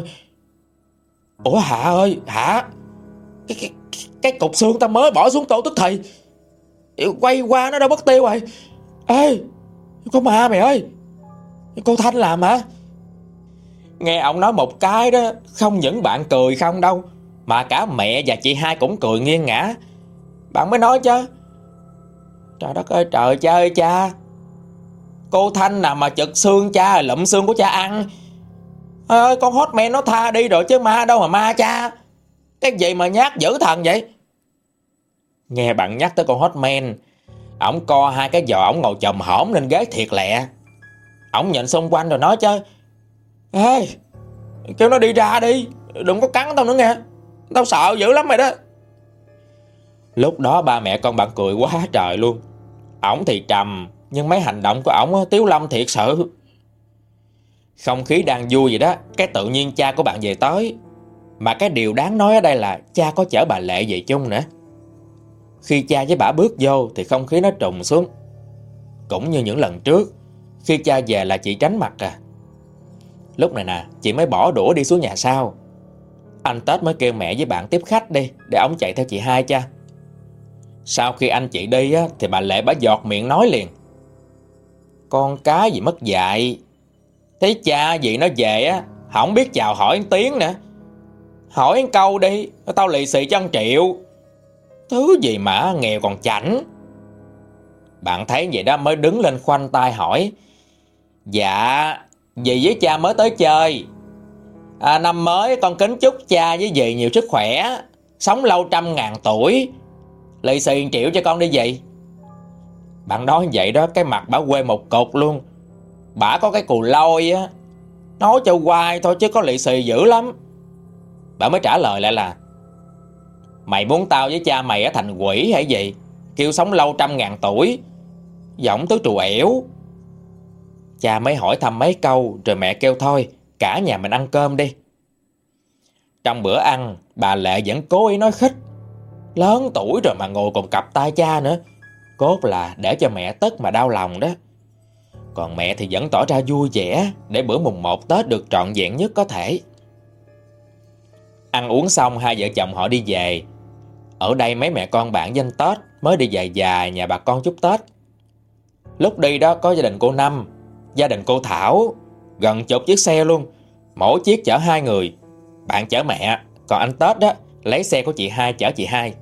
Ủa Hạ ơi, Hạ, Cái, cái, cái cục xương ta mới bỏ xuống tô tức thì. Quay qua nó đâu mất tiêu rồi. Ê, có ma mày ơi. Cô Thanh làm hả? Nghe ông nói một cái đó, không những bạn cười không đâu, mà cả mẹ và chị hai cũng cười nghiêng ngã. Bạn mới nói chứ: Trời đất ơi trời cha ơi cha, cô Thanh nào mà chực xương cha, lụm xương của cha ăn. Ơi, con Hotman nó tha đi rồi chứ ma đâu mà ma cha. Cái gì mà nhát dữ thần vậy? Nghe bạn nhắc tới con Hotman, ổng co hai cái giò ổng ngồi chồm hổm lên ghế thiệt lẹ. Ổng nhìn xung quanh rồi nói chứ: Ê, kêu nó đi ra đi, đừng có cắn tao nữa nghe. Tao sợ dữ lắm rồi đó. Lúc đó ba mẹ con bạn cười quá trời luôn. Ổng thì trầm, nhưng mấy hành động của ổng tiếu lâm thiệt sự. Không khí đang vui vậy đó, cái tự nhiên cha của bạn về tới. Mà cái điều đáng nói ở đây là cha có chở bà Lệ về chung nữa. Khi cha với bà bước vô thì không khí nó trùng xuống. Cũng như những lần trước, khi cha về là chị tránh mặt à. Lúc này nè, chị mới bỏ đũa đi xuống nhà sau. Anh Tết mới kêu mẹ với bạn tiếp khách đi, để ổng chạy theo chị hai cha. Sau khi anh chị đi á, thì bà Lệ bả giọt miệng nói liền: con cái gì mất dạy. Thấy cha gì nó về á, không biết chào hỏi một tiếng nữa. Hỏi một câu đi, tao lì xì cho một triệu. Thứ gì mà nghèo còn chảnh. Bạn thấy vậy đó mới đứng lên khoanh tay hỏi: dạ, dì với cha mới tới chơi. À, năm mới con kính chúc cha với dì nhiều sức khỏe, sống lâu trăm ngàn tuổi. Lì xì một triệu cho con đi dì. Bạn nói vậy đó, cái mặt bả quê một cục luôn. Bả có cái cù lôi á, nói cho hoài thôi chứ có lì xì dữ lắm. Bả mới trả lời lại là: mày muốn tao với cha mày á thành quỷ hay gì? Kêu sống lâu trăm ngàn tuổi. Giọng tứ trù ẻo. Cha mới hỏi thăm mấy câu, rồi mẹ kêu thôi, cả nhà mình ăn cơm đi. Trong bữa ăn, bà Lệ vẫn cố ý nói khích: lớn tuổi rồi mà ngồi còn cặp tay cha nữa. Cốt là để cho mẹ tức mà đau lòng đó. Còn mẹ thì vẫn tỏ ra vui vẻ, để bữa mùng một Tết được trọn vẹn nhất có thể. Ăn uống xong, hai vợ chồng họ đi về. Ở đây mấy mẹ con bạn danh Tết mới đi dài dài nhà bà con chúc Tết. Lúc đi đó có gia đình cô Năm, gia đình cô Thảo, gần chục chiếc xe luôn. Mỗi chiếc chở hai người. Bạn chở mẹ, còn anh Tết đó lấy xe của chị hai chở chị hai.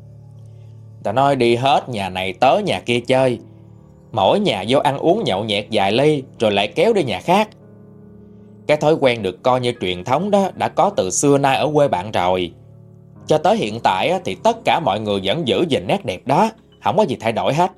Ta nói đi hết nhà này tới nhà kia chơi. Mỗi nhà vô ăn uống nhậu nhẹt vài ly, rồi lại kéo đi nhà khác. Cái thói quen được coi như truyền thống đó đã có từ xưa nay ở quê bạn rồi. Cho tới hiện tại thì tất cả mọi người vẫn giữ gìn nét đẹp đó, không có gì thay đổi hết.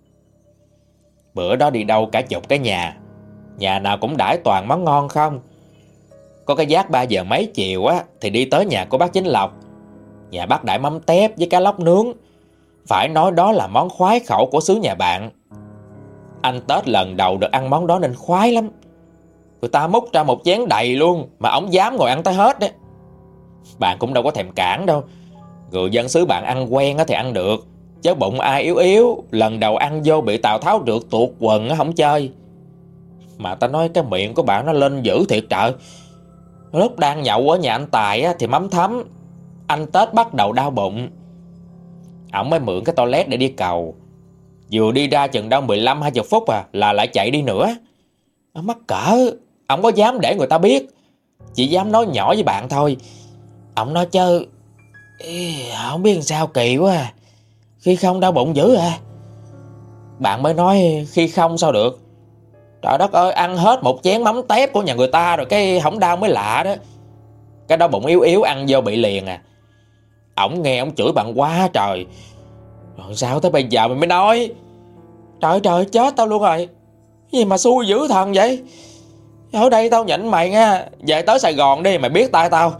Bữa đó đi đâu cả chục cái nhà, nhà nào cũng đãi toàn món ngon không. Có cái giác ba giờ mấy chiều á thì đi tới nhà của bác Chính Lộc. Nhà bác đãi mắm tép với cá lóc nướng. Phải nói đó là món khoái khẩu của xứ nhà bạn. Anh Tết lần đầu được ăn món đó nên khoái lắm. Người ta múc ra một chén đầy luôn, mà ổng dám ngồi ăn tới hết đấy. Bạn cũng đâu có thèm cản đâu. Người dân xứ bạn ăn quen thì ăn được, chứ bụng ai yếu yếu lần đầu ăn vô bị Tào Tháo rượt tuột quần không chơi. Mà ta nói cái miệng của bạn nó lên dữ thiệt trời. Lúc đang nhậu ở nhà anh Tài thì mắm thấm. Anh Tết bắt đầu đau bụng. Ổng mới mượn cái toilet để đi cầu. Vừa đi ra chừng đâu mười lăm hai mươi phút à là lại chạy đi nữa. Mắc cỡ. Ổng có dám để người ta biết, chỉ dám nói nhỏ với bạn thôi. Ổng nói chứ không biết làm sao kỳ quá à. Khi không đau bụng dữ à. Bạn mới nói khi không sao được. Trời đất ơi, ăn hết một chén mắm tép của nhà người ta rồi cái không đau mới lạ đó. Cái đó bụng yếu yếu ăn vô bị liền à. Ổng nghe ổng chửi bạn quá trời. Rồi sao tới bây giờ mày mới nói? Trời trời, chết tao luôn rồi. Gì mà xui dữ thần vậy? Ở đây tao nhịn mày nha. Về tới Sài Gòn đi, mày biết tay tao.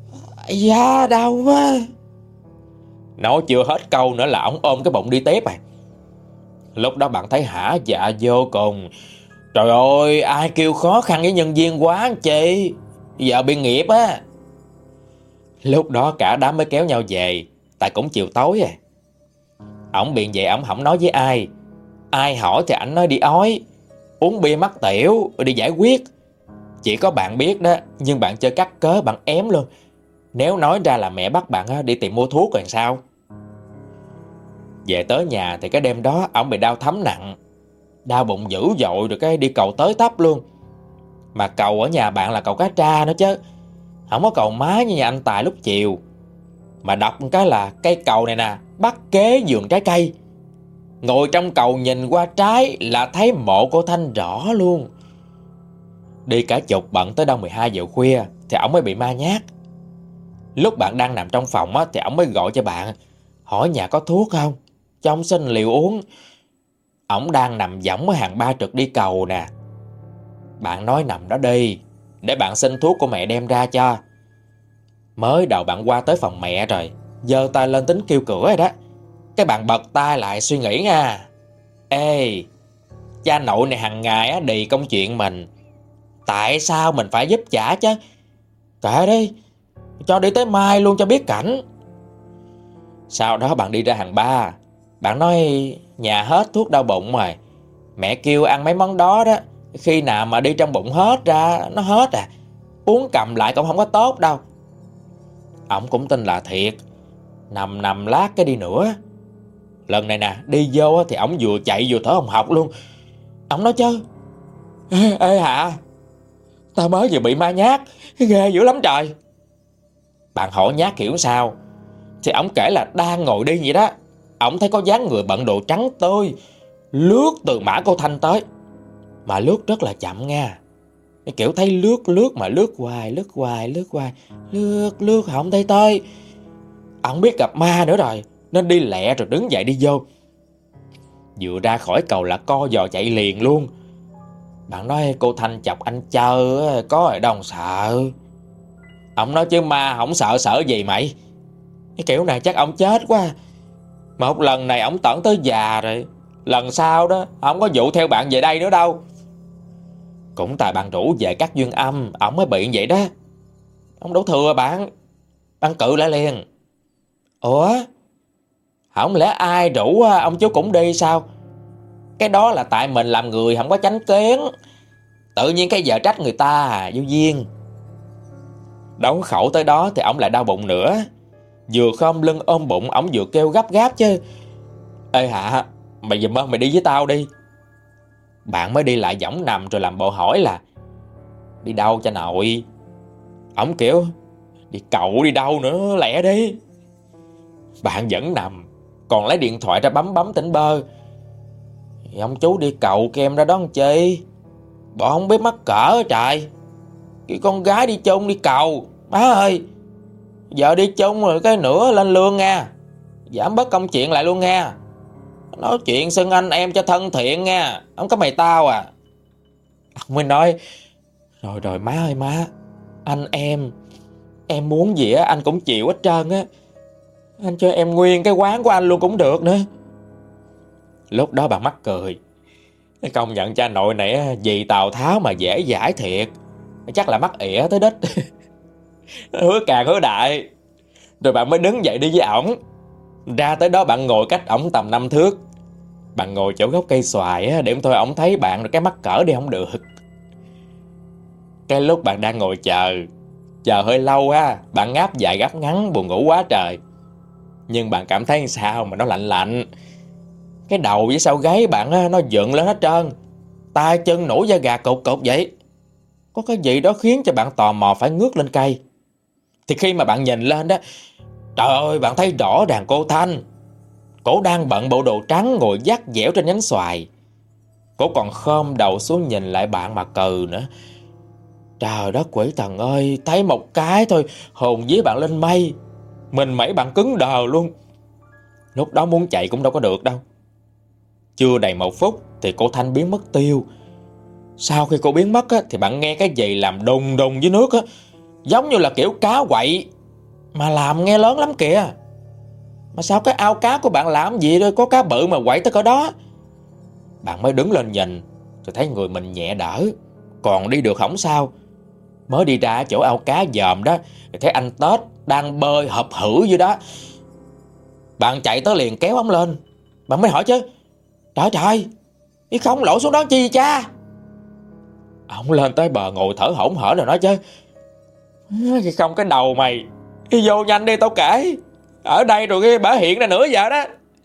Da đau quá. Nói chưa hết câu nữa là ổng ôm cái bụng đi tiếp à. Lúc đó bạn thấy hả dạ vô cùng. Trời ơi, ai kêu khó khăn với nhân viên quá chị, giờ bị nghiệp á. Lúc đó cả đám mới kéo nhau về, tại cũng chiều tối à. Ổng biện vậy ổng không nói với ai. Ai hỏi thì ảnh nói đi ói, uống bia mắc tiểu, đi giải quyết. Chỉ có bạn biết đó, nhưng bạn chơi cắt cớ, bạn ém luôn. Nếu nói ra là mẹ bắt bạn đi tìm mua thuốc rồi sao. Về tới nhà thì cái đêm đó ổng bị đau thấm nặng. Đau bụng dữ dội rồi cái đi cầu tới tấp luôn. Mà cầu ở nhà bạn là cầu cá tra nữa chứ, không có cầu má như nhà anh Tài lúc chiều. Mà đọc một cái là cây cầu này nè, bắt kế vườn trái cây. Ngồi trong cầu nhìn qua trái là thấy mộ cô Thanh rõ luôn. Đi cả chục bận tới đâu mười hai giờ khuya thì ổng mới bị ma nhát. Lúc bạn đang nằm trong phòng á, thì ổng mới gọi cho bạn, hỏi nhà có thuốc không, cho ổng xin liều uống. Ổng đang nằm võng ở hàng ba trực đi cầu nè. Bạn nói nằm đó đi, để bạn xin thuốc của mẹ đem ra cho. Mới đầu bạn qua tới phòng mẹ rồi, giơ tay lên tính kêu cửa rồi đó. Cái bạn bật tay lại suy nghĩ nha. Ê, cha nội này hàng ngày á đì công chuyện mình, tại sao mình phải giúp chả chứ. Kệ đi, cho đi tới mai luôn cho biết cảnh. Sau đó bạn đi ra hàng ba. Bạn nói nhà hết thuốc đau bụng rồi, Mẹ kêu ăn mấy món đó đó, khi nào mà đi trong bụng hết ra, nó hết à. Uống cầm lại cũng không có tốt đâu. Ổng cũng tin là thiệt. Nằm nằm lát cái đi nữa. Lần này nè, đi vô thì ổng vừa chạy vừa thở hồng hộc luôn. Ổng nói chứ: Ê, ê Hạ, tao mới vừa bị ma nhát, ghê dữ lắm trời. Bạn hỏi nhát kiểu sao, thì ổng kể là đang ngồi đi vậy đó, ổng thấy có dáng người bận đồ trắng tươi lướt từ mã cô Thanh tới. Mà lướt rất là chậm nha. Cái kiểu thấy lướt lướt mà lướt hoài, lướt hoài, lướt hoài, lướt lướt không thấy tới. Ổng biết gặp ma nữa rồi, nên đi lẹ rồi đứng dậy đi vô. Vừa ra khỏi cầu là co giò chạy liền luôn. Bạn nói cô Thanh chọc anh chơi, có ở đâu sợ. Ông nói chứ ma không sợ sợ gì mày. Cái kiểu này chắc ông chết quá. Một lần này ông tận tới già rồi, lần sau đó ông có vụ theo bạn về đây nữa đâu. Cũng tại bạn rủ về các duyên âm, ổng mới bị vậy đó. Ông đổ thừa bạn. Bạn cự lại liền. Ủa, không lẽ ai rủ ông chú cũng đi sao? Cái đó là tại mình làm người không có chánh kiến, tự nhiên cái vợ trách người ta à, vô duyên. Đấu khẩu tới đó thì ổng lại đau bụng nữa. Vừa khom lưng ôm bụng, ổng vừa kêu gấp gáp chứ: Ê Hạ, mày giùm ơn mày đi với tao đi. Bạn mới đi lại võng nằm rồi làm bộ hỏi là: Đi đâu cho nội? Ổng kiểu: Đi cậu đi đâu nữa, lẹ đi. Bạn vẫn nằm, còn lấy điện thoại ra bấm bấm tỉnh bơ. Ông chú đi cậu kem ra đó làm chi? Bọn không biết mắc cỡ trời. Cái con gái đi chung đi cầu. Má ơi, giờ đi chung rồi cái nữa lên lương nha. Giảm bớt công chuyện lại luôn nha. Nói chuyện xưng anh em cho thân thiện nha, không có mày tao à. Ông mới nói: Rồi rồi má ơi má, anh em Em muốn gì á anh cũng chịu hết trơn á. Anh cho em nguyên cái quán của anh luôn cũng được nữa. Lúc đó bạn mắc cười. Công nhận cha nội này vì Tào Tháo mà dễ dãi thiệt. Chắc là mắc ỉa tới đích. Hứa càng hứa đại. Rồi bạn mới đứng dậy đi với ổng. Ra tới đó bạn ngồi cách ổng tầm năm thước. Bạn ngồi chỗ gốc cây xoài á, để thôi ổng thấy bạn rồi cái mắc cỡ đi không được. Cái lúc bạn đang ngồi chờ, chờ hơi lâu ha, bạn ngáp dài gấp ngắn buồn ngủ quá trời. Nhưng bạn cảm thấy sao mà nó lạnh lạnh. Cái đầu với sau gáy bạn á, nó dựng lên hết trơn. tay chân nổi da gà cột cột vậy. Có cái gì đó khiến cho bạn tò mò phải ngước lên cây. Thì khi mà bạn nhìn lên đó, trời ơi, bạn thấy rõ ràng cô Thanh. Cổ đang bận bộ đồ trắng ngồi vắt dẻo trên nhánh xoài. Cổ còn khom đầu xuống nhìn lại bạn mà cừ nữa. Trời đất quỷ thần ơi, thấy một cái thôi hồn vía bạn lên mây. Mình mẩy bạn cứng đờ luôn. Lúc đó muốn chạy cũng đâu có được đâu. Chưa đầy một phút thì cô Thanh biến mất tiêu. Sau khi cô biến mất á, thì bạn nghe cái gì làm đùng đùng dưới nước á, giống như là kiểu cá quậy, mà làm nghe lớn lắm kìa. Mà sao cái ao cá của bạn làm gì đâu có cá bự mà quậy tới cỡ đó. Bạn mới đứng lên nhìn, rồi thấy người mình nhẹ đỡ, còn đi được không sao. Mới đi ra chỗ ao cá dòm đó, thì thấy anh Tết đang bơi hợp hử dưới đó. Bạn chạy tới liền kéo ống lên. Bạn mới hỏi chứ: Trời trời, ý không lội xuống đó chi cha? Ông lên tới bờ ngồi thở hổn hển rồi nói chứ: Không cái đầu mày, đi vô nhanh đi tao kể. Ở đây rồi cái bả hiện ra nửa giờ đó.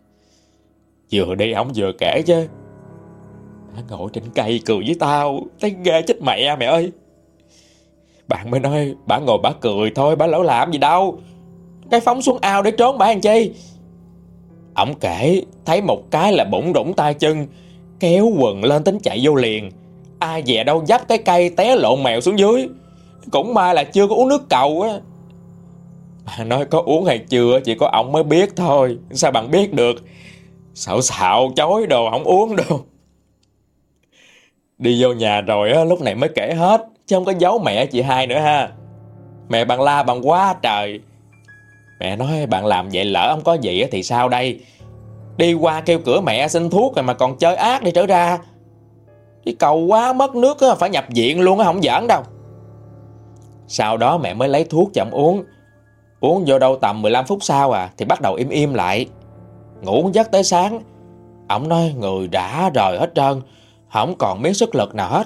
Vừa đi ông vừa kể chứ: Bả ngồi trên cây cười với tao, thấy ghê chết mẹ mẹ ơi. Bạn mới nói bả ngồi bả cười thôi, bả lỡ làm gì đâu. Cái phóng xuống ao để trốn bả làm chi. Ông kể thấy một cái là bụng rủng tay chân, kéo quần lên tính chạy vô liền. Ai dè đâu dấp cái cây té lộn mèo xuống dưới. Cũng may là chưa có uống nước cầu á. Bà nói có uống hay chưa chỉ có ông mới biết thôi. Sao bạn biết được? Xạo xạo chối đồ không uống đâu. Đi vô nhà rồi á, lúc này mới kể hết, chứ không có giấu mẹ chị hai nữa ha. Mẹ bạn la bạn quá trời. Mẹ nói bạn làm vậy lỡ không có gì thì sao đây? Đi qua kêu cửa mẹ xin thuốc rồi mà còn chơi ác đi trở ra. Đi cầu quá mất nước á, phải nhập viện luôn á, không giỡn đâu. Sau đó mẹ mới lấy thuốc cho ông uống. Uống vô đâu tầm mười lăm phút sau à, thì bắt đầu im im lại. Ngủ giấc tới sáng. Ông nói người đã rời hết trơn, không còn miếng sức lực nào hết.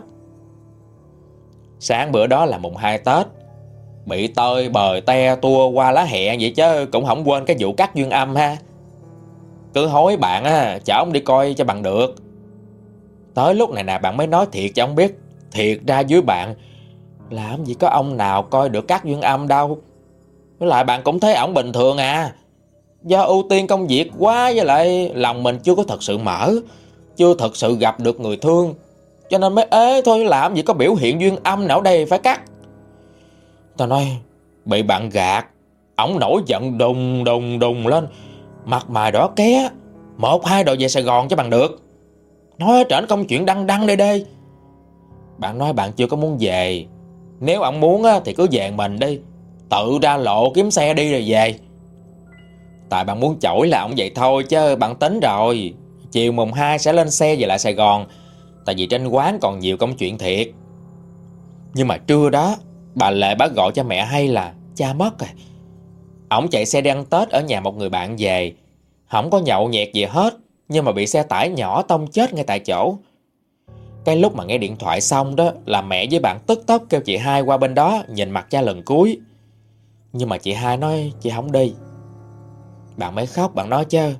Sáng bữa đó là mùng hai Tết, bị tơi bời te tua qua lá hẹ vậy chứ cũng không quên cái vụ cắt duyên âm ha. Cứ hối bạn á, chở ông đi coi cho bằng được. Tới lúc này nè bạn mới nói thiệt cho ông biết, thiệt ra dưới bạn làm gì có ông nào coi được cắt duyên âm đâu. Với lại bạn cũng thấy ổng bình thường à. Do ưu tiên công việc quá, với lại lòng mình chưa có thật sự mở, chưa thật sự gặp được người thương, cho nên mới ế thôi, làm gì có biểu hiện duyên âm nào đây phải cắt. Tao nói bị bạn gạt. Ổng nổi giận đùng đùng đùng lên, mặt mày đỏ ké, một hai đội về Sài Gòn cho bằng được. Nói ở trển công chuyện đăng đăng đây đây. Bạn nói bạn chưa có muốn về. Nếu ổng muốn á, thì cứ về mình đi, tự ra lộ kiếm xe đi rồi về. Tại bạn muốn chổi là ổng vậy thôi, chứ bạn tính rồi, chiều mùng hai sẽ lên xe về lại Sài Gòn. Tại vì trên quán còn nhiều công chuyện thiệt. Nhưng mà trưa đó bà Lệ bác gọi cho mẹ hay là cha mất rồi. Ổng chạy xe đi ăn Tết ở nhà một người bạn về, không có nhậu nhẹt gì hết, nhưng mà bị xe tải nhỏ tông chết ngay tại chỗ. Cái lúc mà nghe điện thoại xong đó là mẹ với bạn tức tốc kêu chị hai qua bên đó nhìn mặt cha lần cuối. Nhưng mà chị hai nói chị không đi. Bạn mới khóc, bạn nói chứ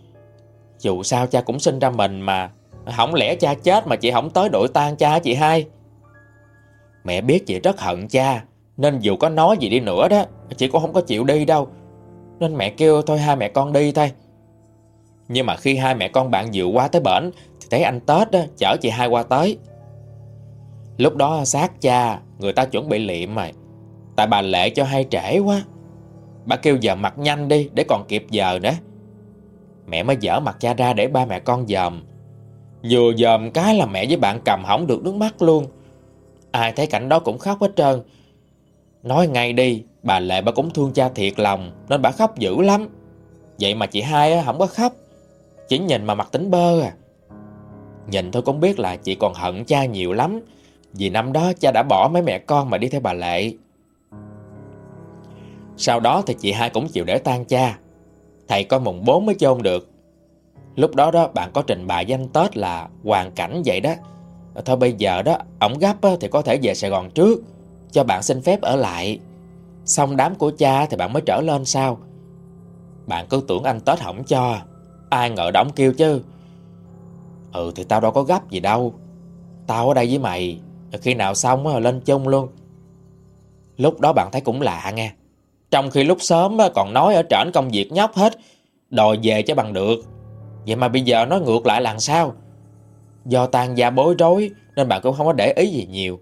dù sao cha cũng sinh ra mình mà, không lẽ cha chết mà chị không tới đội tang cha chị hai. Mẹ biết chị rất hận cha, nên dù có nói gì đi nữa đó chị cũng không có chịu đi đâu. Nên mẹ kêu thôi hai mẹ con đi thôi. Nhưng mà khi hai mẹ con bạn dịu qua tới bển thì thấy anh Tết đó chở chị hai qua tới. Lúc đó xác cha người ta chuẩn bị liệm rồi, tại bà Lệ cho hay trễ quá. Bà kêu giờ mặt nhanh đi để còn kịp giờ nữa. Mẹ mới dở mặt cha ra để ba mẹ con dòm. Vừa dòm cái là mẹ với bạn cầm hỏng được nước mắt luôn. Ai thấy cảnh đó cũng khóc hết trơn. Nói ngay đi, bà Lệ bà cũng thương cha thiệt lòng nên bà khóc dữ lắm. Vậy mà chị hai á, không có khóc, chỉ nhìn mà mặt tỉnh bơ à. Nhìn thôi cũng biết là chị còn hận cha nhiều lắm, vì năm đó cha đã bỏ mấy mẹ con mà đi theo bà Lệ. Sau đó thì chị hai cũng chịu để tang cha. Thầy coi mùng bốn mới chôn được. Lúc đó đó bạn có trình bày với anh Tết là hoàn cảnh vậy đó. Thôi bây giờ đó ổng gấp thì có thể về Sài Gòn trước, cho bạn xin phép ở lại, xong đám của cha thì bạn mới trở lên sau. Bạn cứ tưởng anh Tết không cho, ai ngờ đổng kêu chứ ừ thì tao đâu có gấp gì đâu, tao ở đây với mày, khi nào xong lên chung luôn. Lúc đó bạn thấy cũng lạ nghe. Trong khi lúc sớm còn nói ở trển công việc nhóc hết, đòi về cho bằng được. Vậy mà bây giờ nói ngược lại là sao? Do tang gia bối rối nên bạn cũng không có để ý gì nhiều.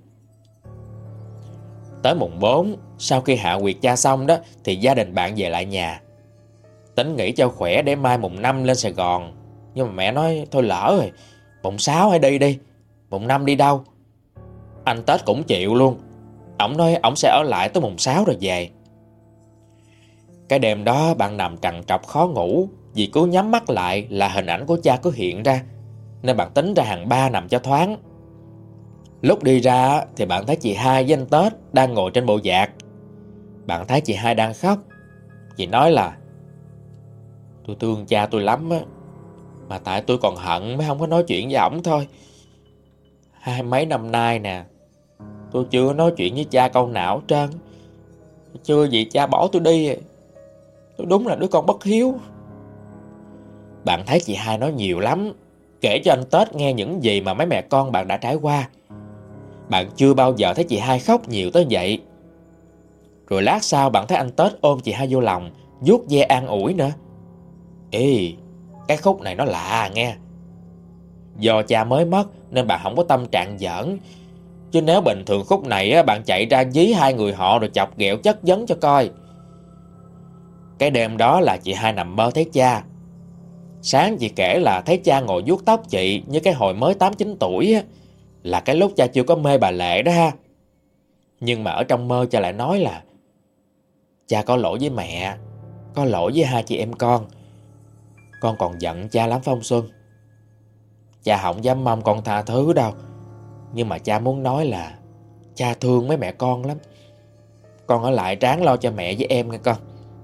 Tới mùng bốn, sau khi hạ quyệt cha xong đó thì gia đình bạn về lại nhà, tính nghỉ cho khỏe để mai mùng năm lên Sài Gòn. Nhưng mà mẹ nói thôi lỡ rồi, mùng sáu hãy đi đi, mùng năm đi đâu. Anh Tết cũng chịu luôn. Ổng nói ổng sẽ ở lại tới mùng sáu rồi về. Cái đêm đó bạn nằm trằn trọc khó ngủ, vì cứ nhắm mắt lại là hình ảnh của cha cứ hiện ra, nên bạn tính ra hàng ba nằm cho thoáng. Lúc đi ra thì bạn thấy chị hai với anh Tết đang ngồi trên bộ dạc. Bạn thấy chị hai đang khóc. Chị nói là tôi thương cha tôi lắm á, mà tại tôi còn hận mới không có nói chuyện với ổng thôi. Hai mấy năm nay nè, tôi chưa nói chuyện với cha câu nào hết trơn. Chưa gì cha bỏ tôi đi. Tôi đúng là đứa con bất hiếu. Bạn thấy chị hai nói nhiều lắm, kể cho anh Tết nghe những gì mà mấy mẹ con bạn đã trải qua. Bạn chưa bao giờ thấy chị hai khóc nhiều tới vậy. Rồi lát sau bạn thấy anh Tết ôm chị hai vô lòng, vuốt ve an ủi nữa. Ê, cái khúc này nó lạ nghe. Do cha mới mất nên bạn không có tâm trạng giỡn. Chứ nếu bình thường khúc này bạn chạy ra dí hai người họ rồi chọc ghẹo chất vấn cho coi. Cái đêm đó là chị hai nằm mơ thấy cha. Sáng chị kể là thấy cha ngồi vuốt tóc chị như cái hồi mới tám chín tuổi á, là cái lúc cha chưa có mê bà Lệ đó ha. Nhưng mà ở trong mơ cha lại nói là cha có lỗi với mẹ, có lỗi với hai chị em con. Con còn giận cha lắm Phong Xuân. Cha không dám mong con tha thứ đâu, nhưng mà cha muốn nói là cha thương mấy mẹ con lắm. Con ở lại ráng lo cho mẹ với em nghe con.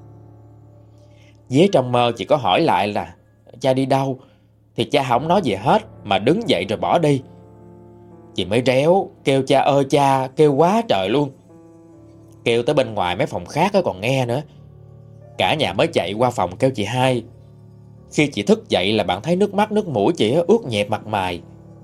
Dế trong mơ chị có hỏi lại là cha đi đâu, thì cha không nói gì hết mà đứng dậy rồi bỏ đi. Chị mới réo kêu cha ơi cha, kêu quá trời luôn. Kêu tới bên ngoài mấy phòng khác còn nghe nữa. Cả nhà mới chạy qua phòng kêu chị hai. Khi chị thức dậy là bạn thấy nước mắt nước mũi chị ướt nhẹp mặt mày.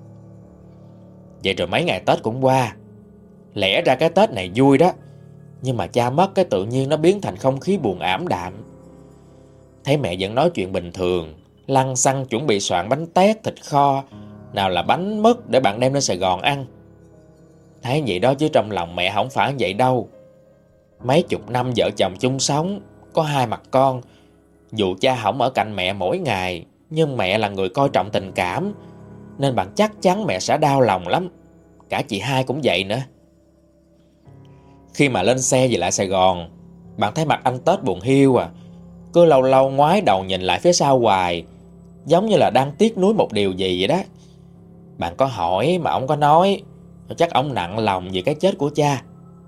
Vậy rồi mấy ngày Tết cũng qua. Lẽ ra cái Tết này vui đó, nhưng mà cha mất cái tự nhiên nó biến thành không khí buồn ảm đạm. Thấy mẹ vẫn nói chuyện bình thường, lăng xăng chuẩn bị soạn bánh tét, thịt kho, nào là bánh mứt để bạn đem lên Sài Gòn ăn. Thấy vậy đó chứ trong lòng mẹ không phải vậy đâu. Mấy chục năm vợ chồng chung sống, có hai mặt con. Dù cha không ở cạnh mẹ mỗi ngày, nhưng mẹ là người coi trọng tình cảm, nên bạn chắc chắn mẹ sẽ đau lòng lắm. Cả chị hai cũng vậy nữa. Khi mà lên xe về lại Sài Gòn, bạn thấy mặt anh Tết buồn hiu à. Cứ lâu lâu ngoái đầu nhìn lại phía sau hoài, giống như là đang tiếc nuối một điều gì vậy đó. Bạn có hỏi mà ông có nói, chắc ông nặng lòng vì cái chết của cha.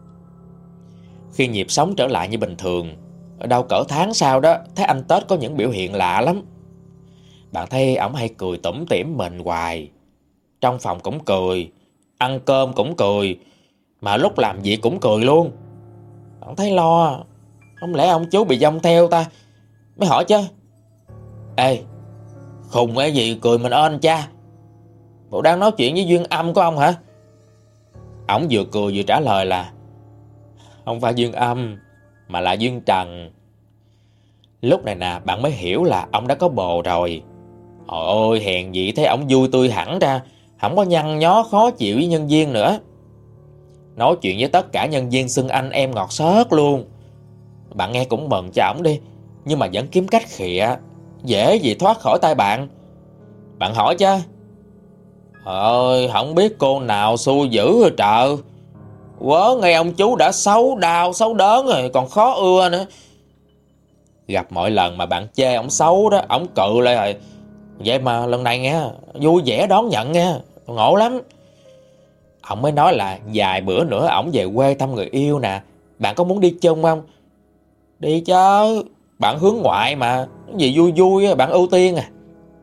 Khi nhịp sống trở lại như bình thường, ở đâu cỡ tháng sau đó, thấy anh Tết có những biểu hiện lạ lắm. Bạn thấy ổng hay cười tủm tỉm mình hoài. Trong phòng cũng cười, ăn cơm cũng cười, mà lúc làm việc cũng cười luôn. Bạn thấy lo, không lẽ ông chú bị dông theo ta? Mới hỏi chứ: Ê, khùng cái gì cười mình ơn cha? Bộ đang nói chuyện với duyên âm của ông hả? Ổng vừa cười vừa trả lời là: Không phải duyên âm, mà là duyên trần. Lúc này nè bạn mới hiểu là ông đã có bồ rồi. Trời ơi, hèn gì thấy ổng vui tươi hẳn ra, không có nhăn nhó khó chịu với nhân viên nữa. Nói chuyện với tất cả nhân viên xưng anh em ngọt xớt luôn. Bạn nghe cũng mừng cho ổng đi, nhưng mà vẫn kiếm cách khịa, dễ gì thoát khỏi tay bạn. Bạn hỏi chứ: Trời ơi, không biết cô nào xui dữ rồi trời. Quớ ngay ông chú đã xấu đau xấu đớn rồi còn khó ưa nữa. Gặp mỗi lần mà bạn chê ổng xấu đó, ổng cự lại rồi. Vậy mà lần này nghe vui vẻ đón nhận nghe, ngộ lắm. Ổng mới nói là vài bữa nữa ổng về quê thăm người yêu nè, bạn có muốn đi chung không? Đi chứ, bạn hướng ngoại mà, cái gì vui vui bạn ưu tiên à.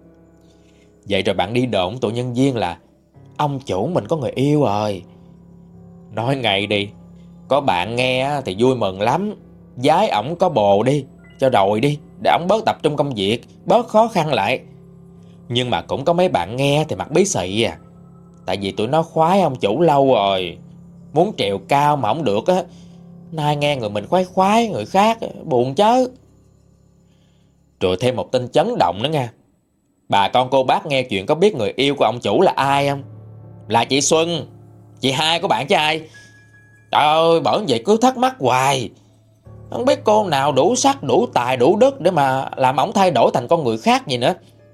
Vậy rồi bạn đi đồn tụi nhân viên là ông chủ mình có người yêu rồi. Nói ngay đi, có bạn nghe thì vui mừng lắm. Giái ổng có bồ đi, cho rồi đi, để ổng bớt tập trung công việc, bớt khó khăn lại. Nhưng mà cũng có mấy bạn nghe thì mặt bí xị à. Tại vì tụi nó khoái ông chủ lâu rồi, muốn trèo cao mà không được á. Nay nghe người mình khoái khoái người khác, buồn chứ. Rồi thêm một tin chấn động nữa nha. Bà con cô bác nghe chuyện có biết người yêu của ông chủ là ai không? Là chị Xuân, chị hai của bạn chứ ai. Trời ơi, bởi vậy cứ thắc mắc hoài. Không biết cô nào đủ sắc, đủ tài, đủ đức để mà làm ổng thay đổi thành con người khác gì nữa.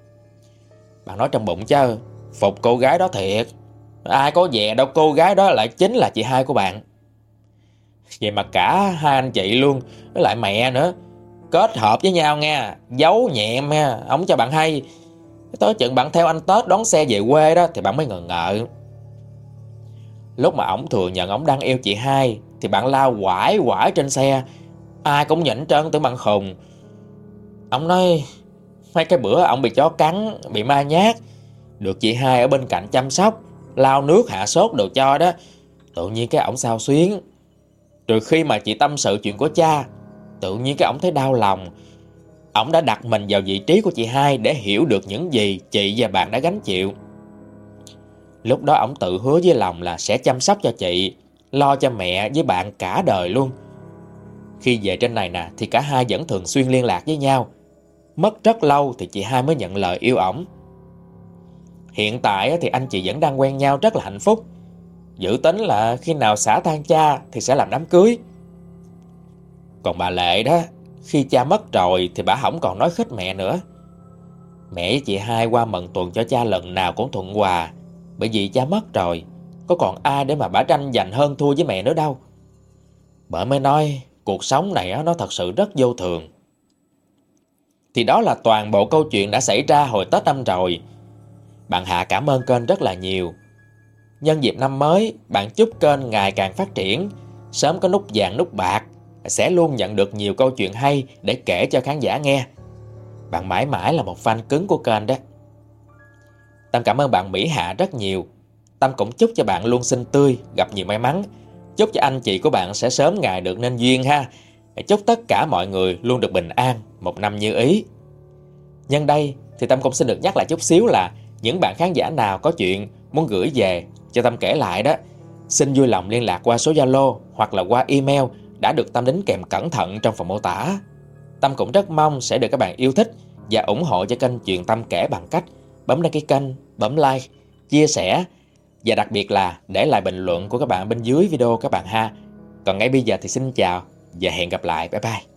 Bạn nói trong bụng chứ, phục cô gái đó thiệt. Ai có dè đâu, cô gái đó lại chính là chị hai của bạn. Vậy mà cả hai anh chị luôn, với lại mẹ nữa, kết hợp với nhau nha, giấu nhẹm nha, ổng cho bạn hay. Tới chừng bạn theo anh Tết đón xe về quê đó thì bạn mới ngờ ngợ. Lúc mà ổng thừa nhận ổng đang yêu chị hai thì bạn lao quải quải trên xe, ai cũng nhỉnh trơn tưởng bạn khùng. Ổng nói mấy cái bữa ổng bị chó cắn, bị ma nhát, được chị hai ở bên cạnh chăm sóc, lau nước hạ sốt đồ cho đó, tự nhiên cái ổng xao xuyến. Rồi khi mà chị tâm sự chuyện của cha, tự nhiên cái ổng thấy đau lòng. Ổng đã đặt mình vào vị trí của chị hai để hiểu được những gì chị và bạn đã gánh chịu. Lúc đó ổng tự hứa với lòng là sẽ chăm sóc cho chị, lo cho mẹ với bạn cả đời luôn. Khi về trên này nè thì cả hai vẫn thường xuyên liên lạc với nhau. Mất rất lâu thì chị hai mới nhận lời yêu ổng. Hiện tại thì anh chị vẫn đang quen nhau rất là hạnh phúc. Dự tính là khi nào xả tang cha thì sẽ làm đám cưới. Còn bà Lệ đó, khi cha mất rồi thì bà không còn nói khích mẹ nữa. Mẹ với chị hai qua mừng tuần cho cha lần nào cũng thuận hòa. Bởi vì cha mất rồi, có còn ai để mà bà tranh giành hơn thua với mẹ nữa đâu. Bà mới nói cuộc sống này nó thật sự rất vô thường. Thì đó là toàn bộ câu chuyện đã xảy ra hồi Tết năm rồi. Bạn Hạ cảm ơn kênh rất là nhiều. Nhân dịp năm mới, bạn chúc kênh ngày càng phát triển, sớm có nút vàng nút bạc, sẽ luôn nhận được nhiều câu chuyện hay để kể cho khán giả nghe. Bạn mãi mãi là một fan cứng của kênh đó. Tâm cảm ơn bạn Mỹ Hạ rất nhiều. Tâm cũng chúc cho bạn luôn xinh tươi, gặp nhiều may mắn. Chúc cho anh chị của bạn sẽ sớm ngày được nên duyên ha. Chúc tất cả mọi người luôn được bình an, một năm như ý. Nhân đây thì Tâm cũng xin được nhắc lại chút xíu là những bạn khán giả nào có chuyện muốn gửi về cho Tâm kể lại đó, xin vui lòng liên lạc qua số Zalo hoặc là qua email đã được Tâm đính kèm cẩn thận trong phần mô tả. Tâm cũng rất mong sẽ được các bạn yêu thích và ủng hộ cho kênh Chuyện Tâm Kể bằng cách bấm đăng ký kênh, bấm like, chia sẻ và đặc biệt là để lại bình luận của các bạn bên dưới video các bạn ha. Còn ngay bây giờ thì xin chào và hẹn gặp lại. Bye bye.